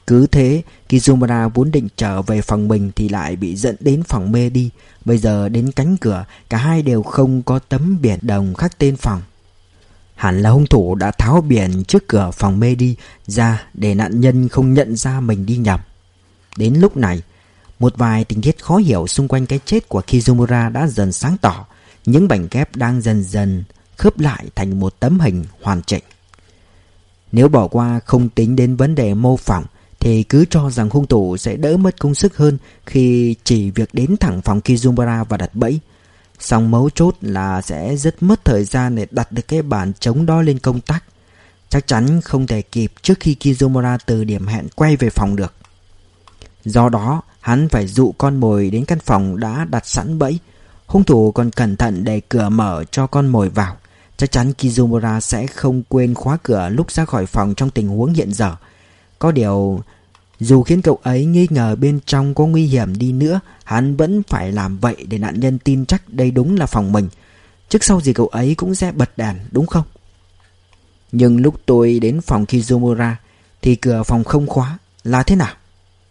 Cứ thế, Kizumura vốn định trở về phòng mình thì lại bị dẫn đến phòng Medi. Bây giờ đến cánh cửa, cả hai đều không có tấm biển đồng khắc tên phòng. Hẳn là hung thủ đã tháo biển trước cửa phòng Medi ra để nạn nhân không nhận ra mình đi nhầm. Đến lúc này, một vài tình tiết khó hiểu xung quanh cái chết của Kizumura đã dần sáng tỏ. Những mảnh ghép đang dần dần khớp lại thành một tấm hình hoàn chỉnh. Nếu bỏ qua không tính đến vấn đề mô phỏng thì cứ cho rằng hung thủ sẽ đỡ mất công sức hơn khi chỉ việc đến thẳng phòng Kizumura và đặt bẫy. Song mấu chốt là sẽ rất mất thời gian để đặt được cái bàn chống đó lên công tắc. Chắc chắn không thể kịp trước khi Kizumura từ điểm hẹn quay về phòng được. Do đó, hắn phải dụ con mồi đến căn phòng đã đặt sẵn bẫy. Hung thủ còn cẩn thận để cửa mở cho con mồi vào. Chắc chắn Kizumura sẽ không quên khóa cửa lúc ra khỏi phòng trong tình huống hiện giờ. Có điều, dù khiến cậu ấy nghi ngờ bên trong có nguy hiểm đi nữa, hắn vẫn phải làm vậy để nạn nhân tin chắc đây đúng là phòng mình. Trước sau gì cậu ấy cũng sẽ bật đèn, đúng không? Nhưng lúc tôi đến phòng Kizumura thì cửa phòng không khóa, là thế nào?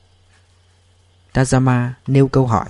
Tazama nêu câu hỏi.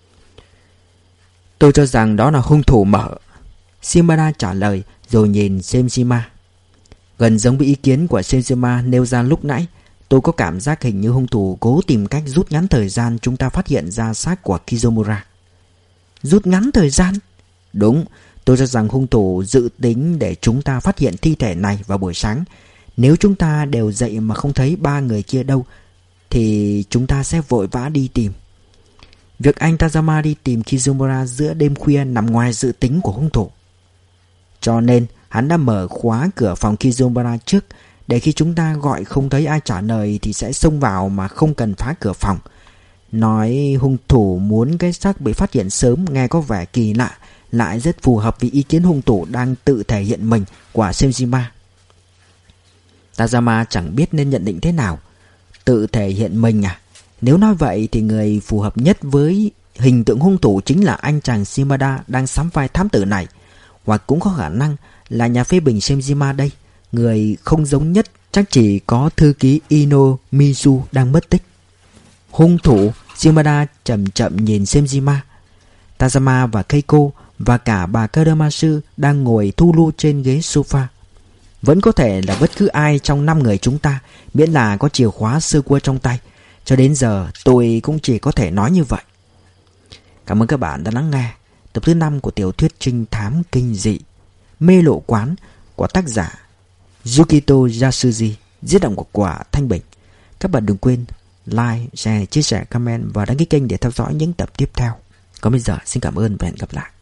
Tôi cho rằng đó là hung thủ mở. Shimada trả lời rồi nhìn Senshima. Gần giống với ý kiến của Senshima nêu ra lúc nãy. Tôi có cảm giác hình như hung thủ cố tìm cách rút ngắn thời gian chúng ta phát hiện ra xác của Kizumura. Rút ngắn thời gian? Đúng, tôi cho rằng hung thủ dự tính để chúng ta phát hiện thi thể này vào buổi sáng. Nếu chúng ta đều dậy mà không thấy ba người kia đâu thì chúng ta sẽ vội vã đi tìm. Việc anh Tazama đi tìm Kizumura giữa đêm khuya nằm ngoài dự tính của hung thủ. Cho nên hắn đã mở khóa cửa phòng Kizumura trước, để khi chúng ta gọi không thấy ai trả lời thì sẽ xông vào mà không cần phá cửa phòng. Nói hung thủ muốn cái xác bị phát hiện sớm nghe có vẻ kỳ lạ, lại rất phù hợp với ý kiến hung thủ đang tự thể hiện mình của Senshima. Tazama chẳng biết nên nhận định thế nào. Tự thể hiện mình à? Nếu nói vậy thì người phù hợp nhất với hình tượng hung thủ chính là anh chàng Shimada đang sắm vai thám tử này. Hoặc cũng có khả năng là nhà phê bình Senshima đây. Người không giống nhất chắc chỉ có thư ký Ino Mizu đang mất tích. Hung thủ? Shimada chậm chậm nhìn Senshima. Tazama và Keiko và cả bà Kuramasu đang ngồi thu lu trên ghế sofa. Vẫn có thể là bất cứ ai trong năm người chúng ta, miễn là có chìa khóa sơ cua trong tay. Cho đến giờ tôi cũng chỉ có thể nói như vậy. Cảm ơn các bạn đã lắng nghe tập thứ năm của tiểu thuyết trinh thám kinh dị Mê Lộ Quán của tác giả Yukito Yasuji, diễn đọc của Quả Thanh Bình. Các bạn đừng quên like, share, chia sẻ, comment và đăng ký kênh để theo dõi những tập tiếp theo. Còn bây giờ xin cảm ơn và hẹn gặp lại.